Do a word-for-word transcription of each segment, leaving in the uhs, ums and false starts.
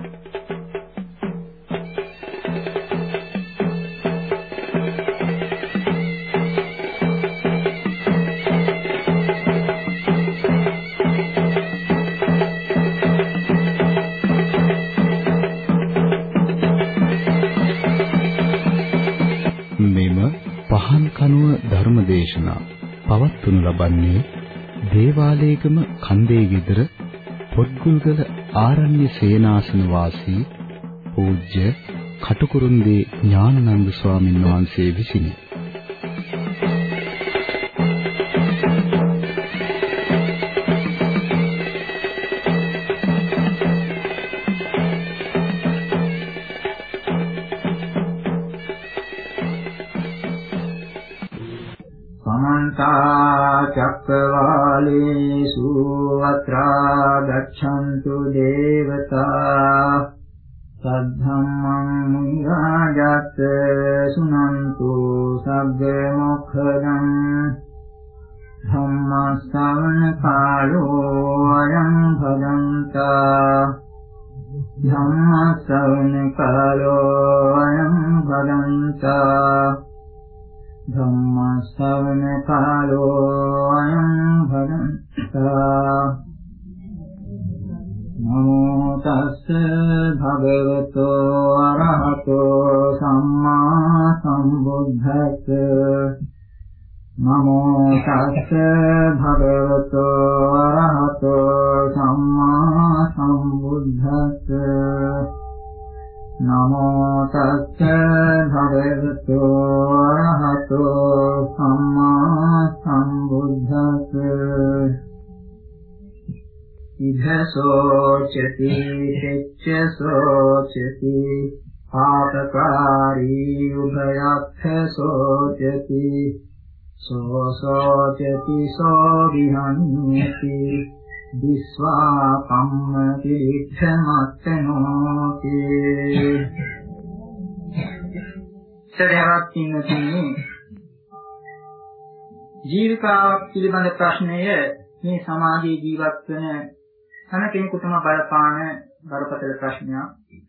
ධර්මදේශනා පවත්වනු ලබන්නේ දේවාලේගම කන්දේ ගෙදර පොත්ගුල්ගල ආරණ්‍ය සේනාසන වාසී පූජ්‍ය කටුකුරුන්දී ඥානানন্দ ස්වාමීන් වහන්සේ විසිනි. චක්කවාලේසු අත්‍රා ගච්ඡන්තු දේවතා සද්ධම්මං මුනි රාජත් සුනන්තු සග්ග මොක්ඛදං ධම්ම ශ්‍රවණ කාලෝ අයං භදන්තා ධම්ම ශ්‍රවණ කාලෝ අයං භදන්තා ධම්ම ශ්‍රවණ කාලෝ අයං භදන්තා නමෝ තස්ස භගවතෝ අරහතෝ සම්මා සම්බුද්දස්ස නමෝ තස්ස භගවතෝ අරහතෝ සම්මා සම්බුද්දස්ස නමෝ තස්ස භගවතු අරහතෝ සම්මා සම්බුද්දස්ස ඉදසෝ චති සච්චසෝ චති පාපකාරී උභයක්ඛසෝ චති සෝසෝ චති සෝ විහඤ්ඤති විස්වා කම්ම කිච්ඡමත්තනෝති සදහවත් ඉන්නතුනි ජීවිකාවක් පිළිබඳ ප්‍රශ්නය මේ සමාජයේ ජීවත් වන හැම කෙනෙකුටම බලපාන බරපතල ප්‍රශ්නයක්.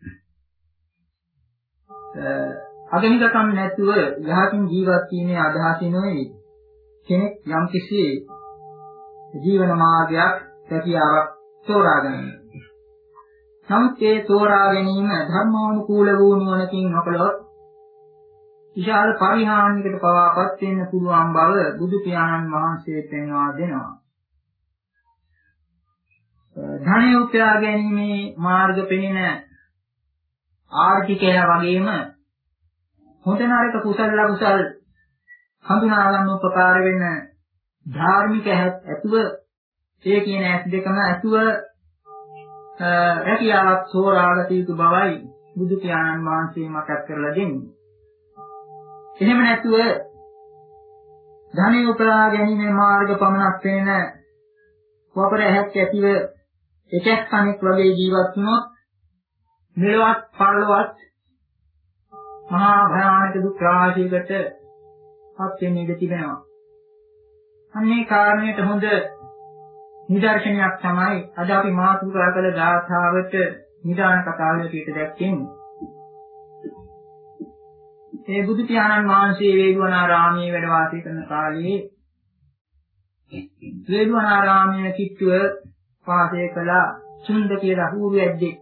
අගනිකකම් නැතුව යහකින් ජීවත් වීමේ අදහසිනුයි කෙනෙක් යම්කිසි ජීවන මාර්ගයක් හැකියාවක් තෝරා ගැනීම. නමුත් ඒ තෝරා ගැනීම ධර්මානුකූල වූ නුවණකින් නොකළොත් විශාල පරිහානියකට පවාපත් වෙන්න පුළුවන් බව බුදු පියාණන් වහන්සේ පෙන්වා දෙනවා. ධනය උපයා ගැනීමේ මාර්ග පෙනෙන ආර්ථිකය වගේම හොඳ නරක කුසල අකුසල් හඳුනා ගන්න උපකාර වෙන ධාර්මික ඇතුව ඒ කියන ඇස් දෙකම ඇතුව රැකියාවක් සෝරාගත යුතු බවයි බුදු පියාණන් වහන්සේ මතක් කරලා දෙන්නේ. එහෙම නැතුව ධනෙ උපයා ගැනීමේ මාර්ග පමණක් වෙන වපර ඇහක් ඇතිව එකක් කණෙක් වගේ ජීවත් වුණොත් මෙලොවත් පරලොවත් මහා භයානක දුක් රාශියකට පත් වෙන්න ඉඩ තිබෙනවා. අන්නේ කාරණයට හොඳ නිදර්ශනයක් තමයි අද අපි මාතෘකා කළ ගාථාවට නිදාන කතාවේ පිට දැක්කෙන්නේ. ඒ බුදු පියාණන් වහන්සේ වේළුවනාරාමයේ වැඩ වාසය කරන කාලේ වේළුවනාරාමයේ කිට්ටුව වාසය කළ සුන්ද කියලා ඌරු ඇද්දෙක්.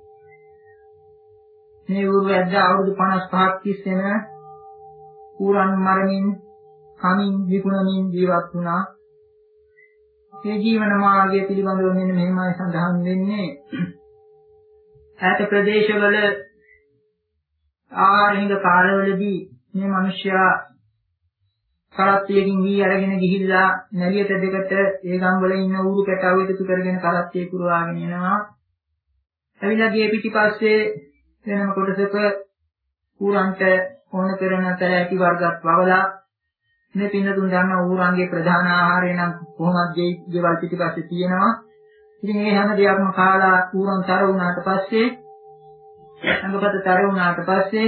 මේ ඌරු ඇද්ද අවුරුදු පනස් පහක් තිස්සේම ඌරන් මරමින් කමින් විකුණමින් ජීවත් වුණා. මේ ජීවන මාර්ගය පිළිබඳව මෙන්න මෙහෙමයි සඳහන් වෙන්නේ. ඈත ප්‍රදේශවල ආහාරික කාලවලදී මේ මිනිසයා කරත්තයකින් වී අරගෙන ගිහිල්ලා නැලියට දෙකට ඒ ගම්වල ඉන්න ඌරු කැටව එකතු කරගෙන කරත්තය පුරවාගෙන යනවා. ඇවිල්ලා ගියේ පිටිපස්සේ වෙනම කොටසක ඌරන්ට ඕන කරන තැටි වර්ගයක් වවලා මේ පින්නතුන් ගන්න ඌරන්ගේ ප්‍රධාන ආහාරය නම් කොහොමද ගෙවල් පිටිපස්සේ තියෙනවා. ඉතින් මේ හැම දෙයක්ම කාලා ඌරන් තර වුණාට පස්සේ අඟපත තර වුණාට පස්සේ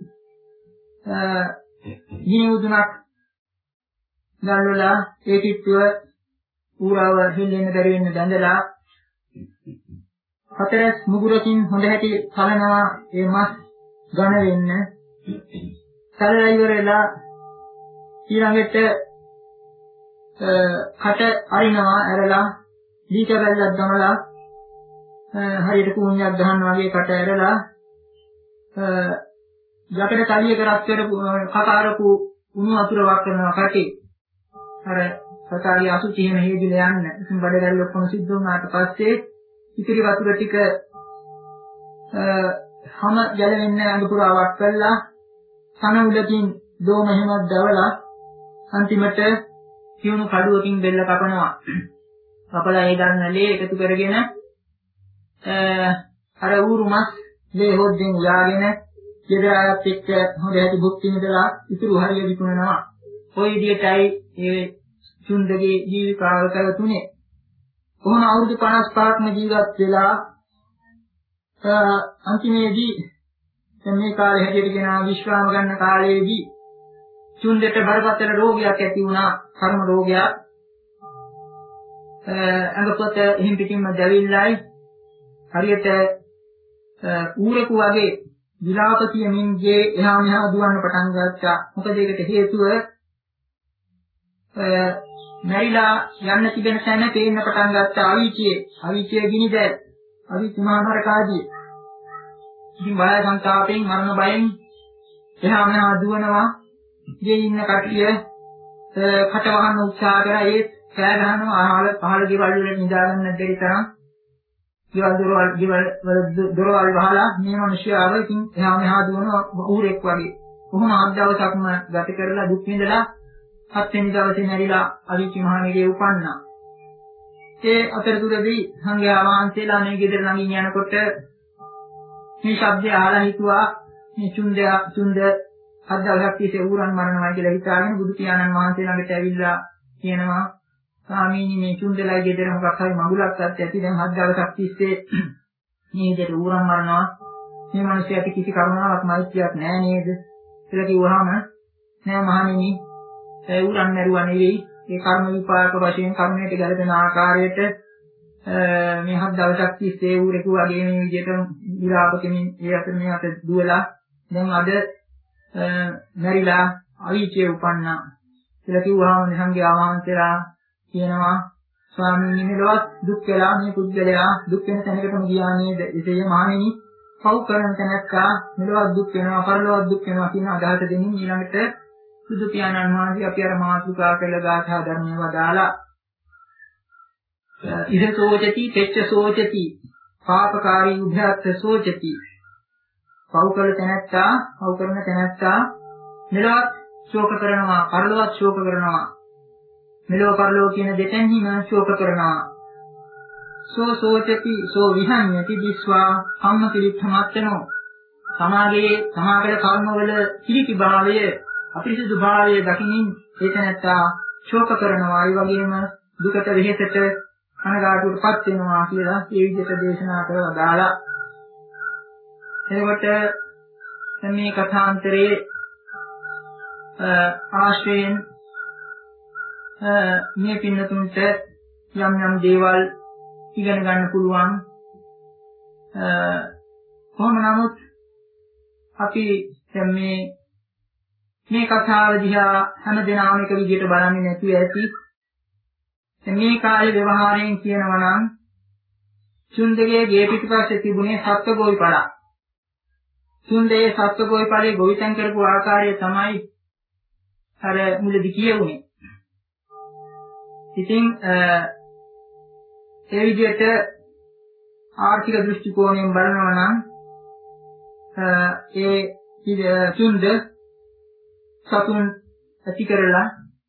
ගිනි උදුනක් ගල්වලා ඒ කිට්ටුව ඌරව හෙල්ලෙන්න බැරි වෙන්න දැඳලා හතරස් මුගුරකින් හොඳ හැටි සලනවා ඒ මස් ඝන වෙන්න. සලලා ඉවරලා ඊළඟට කට අරිනවා ඇරලා දීක බැලක් ගමලා හරියට කුණ්‍යක් ගහනවා වගේ කට ඇරලා යකඩ කලියක රත් කරපු කකාරපු උණු වතුර වක් කරනවා කටේ. අර සතාගේ අසුචි එහෙම හේදිලා යන්න. ඉතින් බඩ ගැල්ල ඔක්කොම සිද්ධ වුණාට පස්සේ ඉතිරි වතුර ටික හැම ජල වෙන්න අඟ පුරා වක් කරලා තන උඩකින් දෝම එහෙමත් දවලා අන්තිමට කියුණු කඩුවකින් බෙල්ල කපනවා. කපලා ඒ ගන්නලේ එකතු කරගෙන අර ඌරු මස් ලේ හොද්දෙන් යාගෙන ගෙදරාත් එක්ක හොඳ හැටි භුක්ති විඳලා ඉතුරු හරිය විකුණනවා. ওই විදිහටයි ඒ චුන්දගේ ජීවිකාව පැවතුනේ. කොහොම අවුරුදු පනස් පහක්ම ජීවත් වෙලා අන්තිමේදී මේ කාලේ හැටියට ගෙනා විශ්‍රාම ගන්න කාලයේදී චුන්දට බරපතල රෝගයක් ඇති වුණා. කර්ම රෝගයක්. අඟපොත හිම් පිටින්ම දැවිල්ලයි හරියට ඌරෙකු වගේ විලාප කියමින් ගේ එහා මෙහා දුවන්න පටන් ගත්තා. මොකද ඒකට හේතුව මැරිලා යන්න තිබෙන තැන පේන්න පටන් ගත්ත අවීචියේ අවීචියේ ගිනිදැල් අවීචි මහානරකාදී. ඉතින් බය සංතාපයෙන් මරණ බයෙන් එහා මෙහා දුවනවා. ගේ ඉන්න කට්ටිය කට වහන්න උත්සාහ කරා. ඒත් කෑ ගහනවා. අහල පහල ගෙවල් වල නිදා ගන්න බැරි තරම් ගෙවල් දොරවල් ගෙවල් දොරවල් වහලා මේ මිනිස්සුව ඉතින් එහා මෙහා දුවන ඌරෙක් වගේ. කොහොම අත් දවසක්ම ගත කරලා දුක් විඳලා හත් වෙනි දවසේ නැරිලා අවීචි මහණෙගේ උපන්නා. ඒ අතරතුරදී සංඝයා වහන්සේලා මේ ගෙදර ළඟින් යනකොට මේ ශබ්දය අහලා හිතුවා මේ චුන්දයා චුන්ද හත් දවසක් තිස්සේ ඌරන් මරනවා කියලා හිතාගෙන බුදු පියාණන් වහන්සේ ළඟට ඇවිල්ලා කියනවා ස්වාමීනි මේ චුන්දලා ගෙදර මොකක් හරි මඟුලක් අත් ඇති දැන් හත් දවසක් තිස්සේ මේ ගෙදර ඌරන් මරනවා මේ මිනිස්යාට කිසි කරුණාවක් මෛත්‍රියක් නැහැ නේද කියලා කිව්වහම නෑ මහණෙනි ඒ ඌරන් මරුවා නෙවෙයි ඒ කර්ම විපාක වශයෙන් කර්මයට ගැලපෙන ආකාරයට මේ හත් දවසක් තිස්සේ ඌරෙකු වගේ මේ විදිහට විලාප කෙමින් ඒ අතර මේ අත දුවලා දැන් අද මැරිලා අවීචයේ උපන්නා කියලා කිව්වහම සංඝයා වහන්සේලා කියනවා ස්වාමීන් වහන්සේ දුක් වෙලා මේ පුද්ගලයා දුක් වෙන තැනකටම ගියා නේද? එසේ මහණෙනි පව් කරන තැනක්කා මෙලොව දුක් වෙනවා පරලොව දුක් වෙනවා කියන අදහස දෙමින් ඊළඟට සුදු පියාණන් වහන්සේ අපි අර මාතෘකා කළ ගාථා ධර්මය වදාලා ඉද සෝචති පෙච්ච සෝචති පාපකාරී උභයත් සෝචති පව් කළ තැනක්කා පව් කරන තැනක්කා මෙලොව ශෝක කරනවා පරලොව ශෝක කරනවා මෙලොව පරලොව කියන දෙතෙන්හිම ශෝක කරනවා සෝ සෝචති සෝ විහඤ්ඤති දිස්වා කම්ම පිළිච්ඡමත්තනෝ සමාගයේ සමාගල කර්මවල කිලිටි භාවය අපිරිසුදු භාවය දකිනින් ඒක නැත්තා ශෝක කරනවා ඒ වගේම දුකට වෙහෙසට කනගාටුවටපත් වෙනවා කියලා ඒ විදිහට දේශනා කරලා දාලා එතකොට මේ කථාන්තරයේ ආශ්‍රයෙන් මේ පින්නතුන්ට යම් යම් දේවල් ඉගෙන ගන්න පුළුවන්. කොහොම නමුත් අපි දැන් මේ මේ කතාව දිහා හැම දිනම එක විදිහට බලන්නේ නැතුව ඇති. මේ කාලේ ව්‍යවහාරයෙන් කියනවා නම් චුන්දගේ ගේ පිටිපස්සේ තිබුණේ සත්ත්වගෝයි පළක්. චුන්දේ සත්ත්වගෝයි පළේ ගොවිතැන් කරපු ආකාරය තමයි අර මුලදී කියුනේ. ඉතින් ඒ විදිහට ආර්ථික දෘෂ්ටි කෝණයෙන් බලනවා නම් ඒ චුන්ද සතුන් ඇති කරලා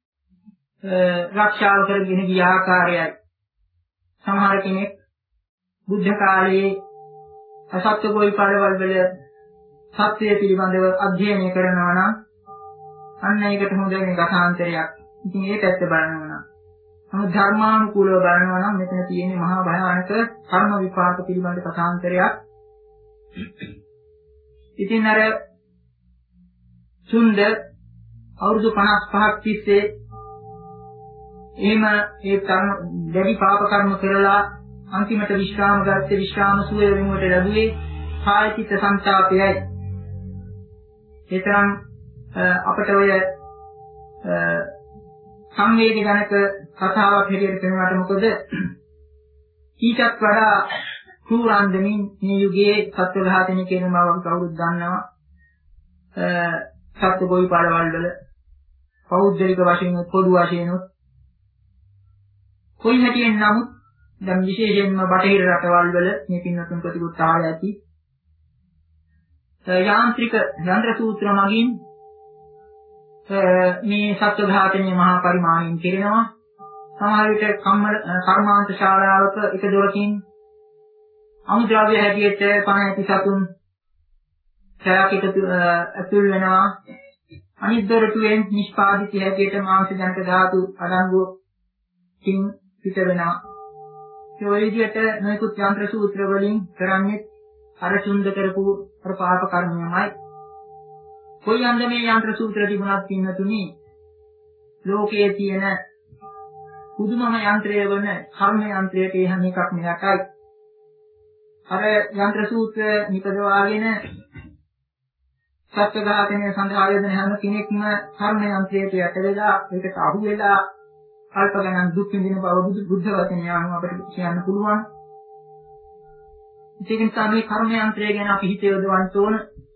රක්ෂාව කරගෙන ගිය ආකාරයයි. සමහර කෙනෙක් බුද්ධ කාලයේ අසත්‍යගෝයි පළවල් වල සත්‍යය පිළිබඳව අධ්‍යයනය කරනවා නම් අන්න ඒකට හොඳ මේ කථාන්තරයක්. ඉතින් ඒ පැත්ත බලනවා නම් නමුත් ධර්මානුකූලව බලනවා නම් මෙතන තියෙන්නේ මහා භයානක කර්ම විපාක පිළිබඳ කථාන්තරයක්. ඉතින් අර සුන්ද අවුරුදු පනස් පහක් තිස්සේ එහෙම ඒ කර්ම දැඩි පාප කර්ම කරලා අන්තිමට විශ්‍රාම ගත්තේ විශ්‍රාම සුවය වෙනුවට ලැබුවේ කාය චිත්ත සංතාපයයි. ඒතරම් අපට ඔය සංවේදීජනක කතාවක් හැටියට පෙනුනට මොකද ඊටත් වඩා කුරාන්දමින් මේ යුගයේ සත්ව ඝාතනය කියන බව අපි කවුරුත් දන්නවා. සත්ව ගොවි පාරවල් වල පෞද්ගලික වශයෙන් පොදු වශයෙන් කොයි හැටියෙන් නමුත් දැන් විශේෂයෙන්ම බටහිර රටවල් වල මේ පින්නතුන් ප්‍රතිගුත් ආය ඇති යාන්ත්‍රික යන්ත්‍ර සූත්‍ර මගින් මේ සත්ව ඝාතනය මහා පරිමාණයෙන් කෙරෙනවා. සමහර විට කර්මාන්ත ශාලාවක එක දොරකින් අමුද්‍රව්‍ය හැටියට පණ ඇති සතුන් සරක් එකතු ඇතුල් වෙනවා. අනිත් දොරටුවෙන් නිෂ්පාදිත හැටියට මාංශ ජනක ධාතු අඩංගු කින් පිට වෙනවා. ඒ විදිහට නොයෙකුත් යන්ත්‍ර සූත්‍ර වලින් කරන්නේ අර සුන්ද කරපු අර පාප කර්මයමයි. කොයි අන්ද මේ යන්ත්‍ර සූත්‍ර තිබුණත් පින්නතුනි ලෝකයේ තියෙන පුදුමම යන්ත්‍රය වන කර්ම යන්ත්‍රයට ඒ හැම එකක්ම යටයි. අර යන්ත්‍ර සූත්‍ර නිපදවාගෙන සත්‍ය ඝාතනය සඳහා යෙදෙන හැම කෙනෙක්ම කර්ම යන්ත්‍රයට යට වෙලා ඒකට අහු වෙලා අල්ප ගණන් දුක් විඳින බව බුද්ධ වචනය අනුව අපිට කියන්න පුළුවන්. ඒක නිසා මේ කර්ම යන්ත්‍රය ගැන අපි හිත යොදවන්න ඕන.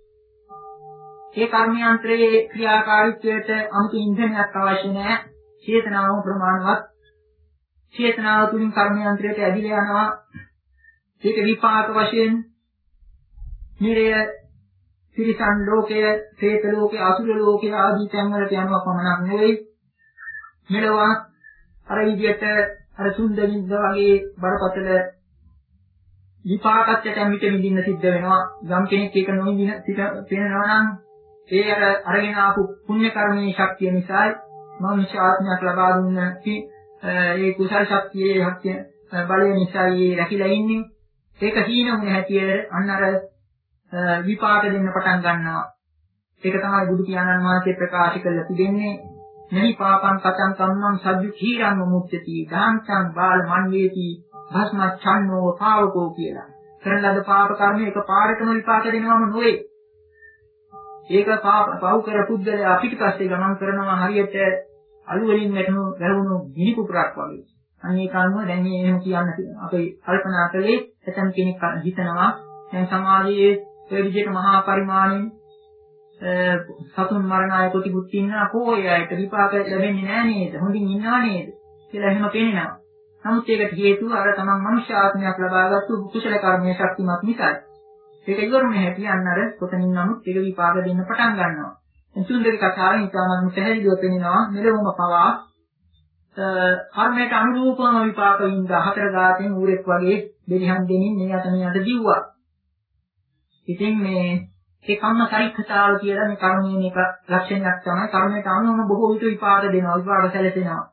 ඒ කර්ම යන්ත්‍රයේ ක්‍රියාකාරීත්වයට අමුතු ඉන්ධනයක් අවශ්‍ය නැහැ. චේතනාව ප්‍රමාණවත්. චේතනාව තුලින් කර්ම යන්ත්‍රයට ඇදිලා යනවා. ඒක විපාක වශයෙන් නිරය, තිරිසන් ලෝකය, പ്രേත ලෝකය, අසුර ලෝකය ආදී තැන් වලට යනවා පමණක් නෙවෙයි. මෙලොව අර විදියට අර සුන්දරින්ද වගේ බරපතල විපාකත් යටම විට විඳින්න සිද්ධ වෙනවා. යම් කෙනෙක් ඒක නොවිඳින තේනවා නම් ඒ අර අරගෙන ආපු පුණ්‍ය කර්මයේ ශක්තිය නිසා මනුෂ්‍ය ආත්මයක් ලබා දුන්න ඒ කුසල ශක්තියේ හත්ය බලය නිසා ඒ රැකිලා ඉන්නේ. ඒක හීන වුණ හැටි අන්න අර විපාක දෙන්න පටන් ගන්නවා. ඒක තමයි බුදු පියාණන් වහන්සේ ප්‍රකාශ කළ තිබෙන්නේ. නහි පාපං කතං කම්මං සබ්බ කීරං මුච්චති දාංචං බාල මණ්ඩේති භස්මච්ඡන්නෝ පාවකෝ කියලා. කරන ලද පාප කර්ම එක පාරටම විපාක දෙනවම නොවේ. ඒක පාප පව් කර පුද්ගලයා පිටිපස්සේ ගමන් කරනවා හරියට අලු වලින් වැටුණු වැරුණු ගිනි කුපුරක් වගේ. අනේ කර්ම දැන් මේ එහෙම කියන්න අපි කල්පනා කළේ එතන කෙනෙක් හිතනවා දැන් සමාජයේ ඒ විදිහට මහා පරිමාණයෙන් සතුන් මරණ අය කොටිකුත් ඉන්නා කෝයයට විපාක ලැබෙන්නේ නැහැ නේද? හොඳින් ඉන්නවා නේද? කියලා එහෙම පේනවා. නමුත් ඒකට හේතුව අර තමන් මනුෂ්‍ය ආත්මයක් ලබාගත්තු කුසල කර්මයේ ශක්තිමත් නිසායි. ඒක ඉවරුනේ හැටි අන්න අර කොතනින් නමුත් ඒක විපාක දෙන්න පටන් ගන්නවා. සුන්දරි කතාවෙන් ඉතාමත් පැහැදිලිව පෙනෙනවා මෙලොවම පවා කර්මයට අනුරූපවම විපාක වින්ද හතර ගාතෙන් ඌරෙක් වගේ දෙලිහන් දෙනින් මේ අත මේ අත දිව්වා. ඉතින් මේ ඒ කම්ම සරික්ඛතාව කියලා මේ කර්මයේ මේක ලක්ෂණයක් තමයි කර්මයට අනුවම බොහෝ විට විපාක දෙනවා විපාක සැලසෙනවා.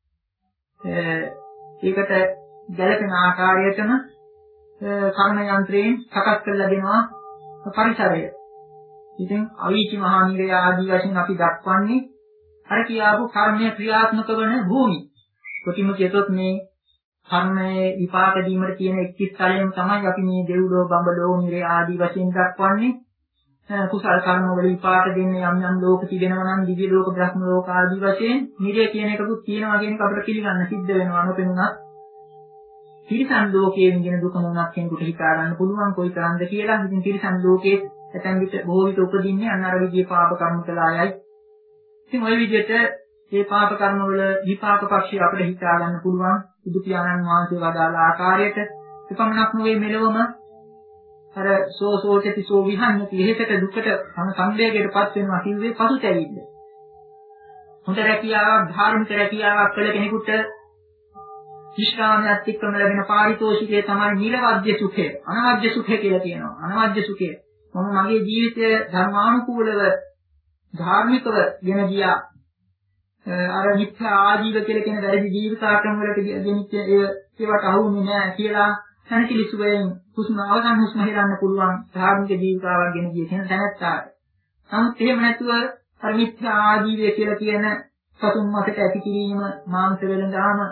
ඒකට ගැළපෙන ආකාරයටම කර්ම යන්ත්‍රයෙන් සකස් කරලා දෙනවා පරිසරය. ඉතින් අවීචි මහා නිරය ආදී වශයෙන් අපි දක්වන්නේ අර කියාපු කර්මය ක්‍රියාත්මක වන භූමි. කොටිම කියතොත් මේ කර්මයේ විපාක දීමට තියෙන එක්කිස් තලයෙන් තමයි අපි මේ දෙව්ලෝ බඹලෝ නිරය ආදී වශයෙන් දක්වන්නේ. කුසල කර්ම වල විපාක දෙන්නේ යම් යම් ලෝක තිබෙනවා නම් දිව්‍ය ලෝක බ්‍රහ්ම ලෝක ආදී වශයෙන් නිරය කියන එකකුත් තියෙනවා කියන එක අපිට පිළිගන්න සිද්ධ වෙනවා නොපෙනුනත්. තිරිසන් ලෝකයේ විඳින දුක මොනක් කෙනෙකුට හිතා ගන්න පුළුවන් කොයි තරම්ද කියලා. ඉතින් තිරිසන් ලෝකයේ ඇතැම් විට බොහෝ විට උපදින්නේ අන්න අර විදිහේ පාප කර්ම කළ අයයි. ඉතින් ওই විදිහට මේ පාප කර්ම වල විපාක පක්ෂය අපිට හිතා ගන්න පුළුවන්. බුදු පියාණන් වහන්සේ වදාළ ආකාරයට එපමණක් නෙවෙයි මෙලොවම අර සෝසෝචති සෝ විහන්නති එහෙකට දුකට සම සංවේගයටපත් වෙනවා කිව්වේ පසුතැවිල්ල. හොඳ රැකියාවක් ධාර්මික රැකියාවක් කළ කෙනෙකුට විශ්‍රාමයක් එක්කම ලැබෙන පාරිතෝෂිකය තමයි නිර්වද්‍ය සුඛය. අනවද්‍ය සුඛය කියලා කියනවා. අනවද්‍ය සුඛය. මම මගේ ජීවිතය ධර්මානුකූලව ධාර්මිකව ගෙන ගියා. අර මිත්‍යා ආජීව කියලා කියන වැරදි ජීවිතාක්‍රම වලට ගෙනිච්ච ඒ ඒවට අහුුනේ නැහැ කියලා සැනකිලිසුවෙන් හුස්ම අවසන් හුස්ම හෙලන්න පුළුවන් ධාර්මික ජීවිතාවක් ගෙන ගිය කෙන දැනත්තාට. නමුත් එහෙම නැතුව අර මිත්‍යා ආජීවය කියලා කියන සතුන් මතට ඇති කිරීම මාංශ වෙලඳාම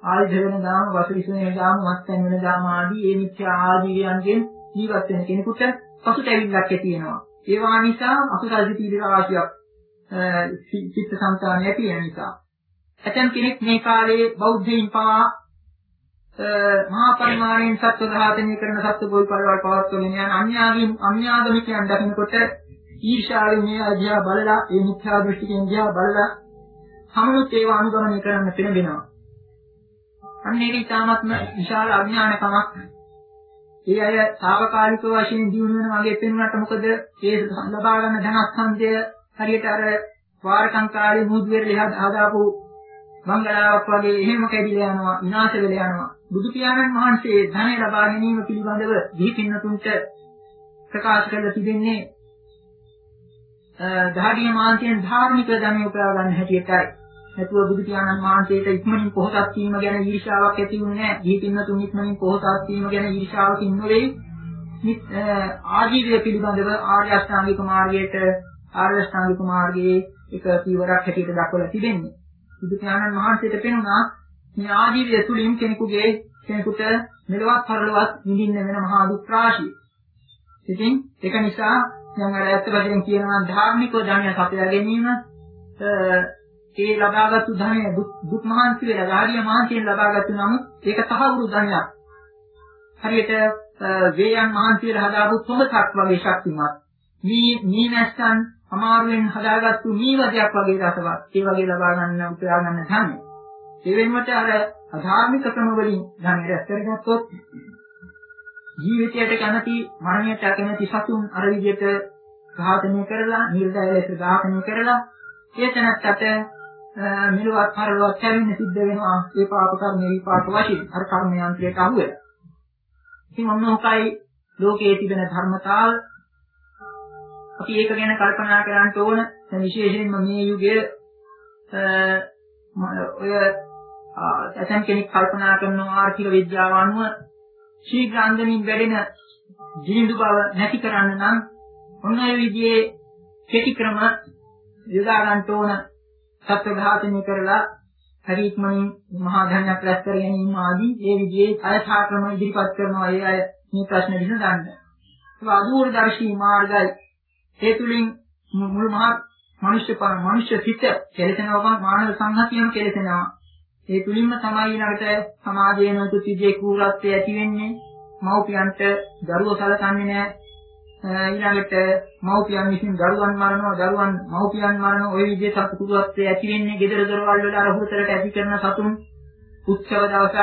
ආයුධ වෙන දාම, වසවිස වෙන දාම, මත්පැන් වෙන දාම ආදී මේ මිත්‍යා ආජීවයන්ගෙන් ජීවත් වෙන කෙනෙකුට පසුතැවිල්ලක් ඇති වෙනවා. ඒවා නිසා අකුසල් සිතිවිලි රාශියක් චිත්ත සංතානය ඇති වෙන නිසා. ඇතැම් කෙනෙක් මේ කාලේ බෞද්ධයින් පවා මහා පරිමාණයෙන් සත්ව ඝාතනය කරන සත්ව බොයිපළවල් පවත්වගෙන යන අන්‍යාගම් අන්‍යාගමිකයන් දකිනකොට ඊර්ෂ්‍යාවෙන් මේ අධ්‍යා බලලා ඒ මිත්‍යා දෘෂ්ටිකෙන් දිහා බලලා සමුත් ඒවා අනුගමනය කරන්න පෙළඹෙනවා. අන්න ඒක ඉතාමත්ම විශාල අඥානකමක්. ඒ අය తాවකාලික වශයෙන් දිනු වෙන වගේ පෙනුනට මොකද ඒ ලබා ගන්න ධනස්කන්ධය හරියට අර වාරකම් කාලේ මුදු වෙරළේ හදාපු බංගලාවක් වගේ එහෙම කැඩිලා යනවා, විනාශ වෙලා යනවා. බුදු පියාණන් වහන්සේ ධනය ලබා ගැනීම පිළිබඳව දීපින්නතුන්ට ප්‍රකාශ කරලා තිබෙන්නේ ධාර්මික මාන්තයෙන් ධාර්මික ධනය උපයා ගන්න හැටියටයි. නැතුව බුදු පියාණන් වහන්සේට ඉක්මනින් පොහොසත් වීම ගැන ඊර්ෂාවක් ඇති වුණේ නැහැ. දීපින්නතුන් ඉක්මනින් පොහොසත් වීම ගැන ඊර්ෂාවකින් නෙවෙයි. ආජීවය පිළිබඳව ආර්ය අෂ්ටාංගික මාර්ගයට ආර්ය අෂ්ටාංගික මාර්ගයේ එක පියවරක් හැටියට දක්වලා තිබෙන්නේ. බුදු පියාණන් වහන්සේට පෙනුණා මේ ආජීවය තුළින් කෙනෙකුගේ කෙනෙකුට මෙලොවත් පරලොවත් නිදින්න වෙන මහා දුක් රාශිය. ඉතින් ඒක නිසා දැන් අර ඇත්ත වශයෙන් කියනවා ධාර්මිකව ධනය සපයා ගැනීම ඒ ලබාගත්තු ධනය දුක් මහන්සි වෙලා ධාර්ය මහන්සියෙන් ලබාගත්තු නමුත් ඒක තහවුරු ධනයක්. හරියට වේයන් මහන්සි වෙලා හදාපු තොඹසක් වගේ ශක්තිමත්. මේ මේ නැස්සන් අමාරුවෙන් හදාගත්තු මීවදයක් වගේ රසවත්. ඒ වගේ ලබා ගන්න උපයා ගන්න ධනය. ඒ වෙනුවට අර අධාර්මික ක්‍රම වලින් ධනය රැස් කරගත්තොත් ජීවිතයට කැමති මරණයට කැමති සතුන් අර විදිහට ඝාතනය කරලා, නිර්දය ලෙස ඝාතනය කරලා ඒ තැනට මෙලොවත් පරලොවත් කැවෙන්න සිද්ධ වෙනවා. ඒ පාප කර්ම විපාක වශයෙන් අර කර්ම යන්ත්‍රයට අහු වෙලා. ඉතින් ඔන්නෝකයි ලෝකයේ තිබෙන ධර්මතාව. අපි ඒක ගැන කල්පනා කරන්න ඕන. විශේෂයෙන්ම මේ යුගයේ ඔය ඇතැම් කෙනෙක් කල්පනා කරන ආර්ථික විද්‍යාව අනුව ශීඝ්‍ර අන්දමින් වැඩෙන ජීඳු බව නැති කරන්න නම් ඔන්න ඔය විදිහේ කෙටි ක්‍රම යොදා ගන්න ඕන. සත්ව ඝාතනය කරලා හරිත්මනින් මහා ධනයක් රැස් කර ගැනීම ආදී ඒ විදිහේ අයථා ක්‍රම ඉදිරිපත් කරනවා. ඒ අය මේ ප්‍රශ්න විසඳන්න. ඒක අදූරදර්ශී මාර්ගයි. ඒ තුලින් මුළු මහා මනුෂ්‍ය මනුෂ්‍ය සිත කෙලෙසනවා, මානව සංහතියම කෙලෙසනවා. ඒ තුලින්ම තමයි ඊළඟට සමාජයේ නොයෙකුත් විදිහේ ක්‍රූරත්වය ඇති වෙන්නේ. මව්පියන්ට දරුවෝ සලකන්නේ නැහැ. ඊළඟට මව්පියන් විසින් දරුවන් මරනවා, දරුවන් මව්පියන් මරනවා. ওই විදිහේ සතුටුත්වය ඇති වෙන්නේ gedara දොරවල් වල අර හුරතරට ඇති කරන සතුන් උත්සව දවසක්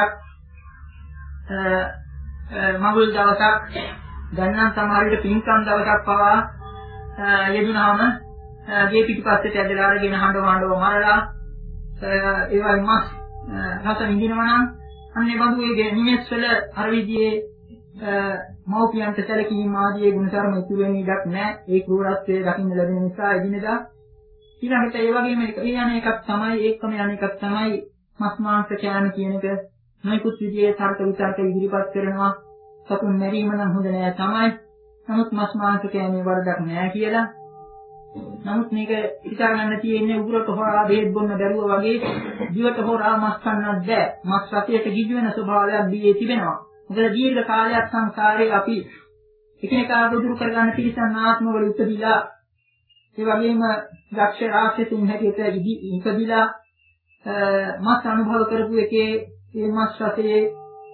මඟුල් දවසක් ගන්නම් සමහර විට පින්කම් දවසක් පවා යෙදුනහම ගේ පිටිපස්සට ඇදලා අරගෙන හඬව හඬව මරලා ඒවයි මස් රස විඳිනවා නම් අන්නේ බඳු ඒ නිමෙස් වල අර විදිහේ මෞපියන්ට සැලකීම ආදී ගුණ ධර්ම ඉතුරු වෙන ඉඩක් නැහැ. ඒ ක්‍රූරත්වයේ දකින්න ලැබෙන නිසා එදිනෙදා ඊළඟට ඒ වගේම ඒ යන එකක් තමයි ඒකම යන එකක් තමයි මස් මාංශ කෑම කියන එක. නොයෙකුත් විදිහේ තර්ක විතර්ක ඉදිරිපත් කරනවා. සතුන් මැරීම නම් හොඳ නෑ තමයි. නමුත් මස් මාංශ කෑමේ වරදක් නෑ කියලා. නමුත් මේක හිතා ගන්න තියෙන්නේ උගුරට හොරා බෙහෙත් බොන්න බැරුව වගේ දිවට හොරා මස් කන්නත් බෑ. මස් රසයට ගිජු වෙන ස්වභාවයක් දිවේ තිබෙනවා. මොකද දීර්ඝ කාලයක් සංසාරේ අපි එකිනෙකා දුරු කරගන්න තිරසන් ආත්මවල උපදිලා ඒ වගේම දක්ෂ රාක්ෂසින් හැටියට ඉපදිලා මස් අනුභව කරපු එකේ මේ මස් රසයේ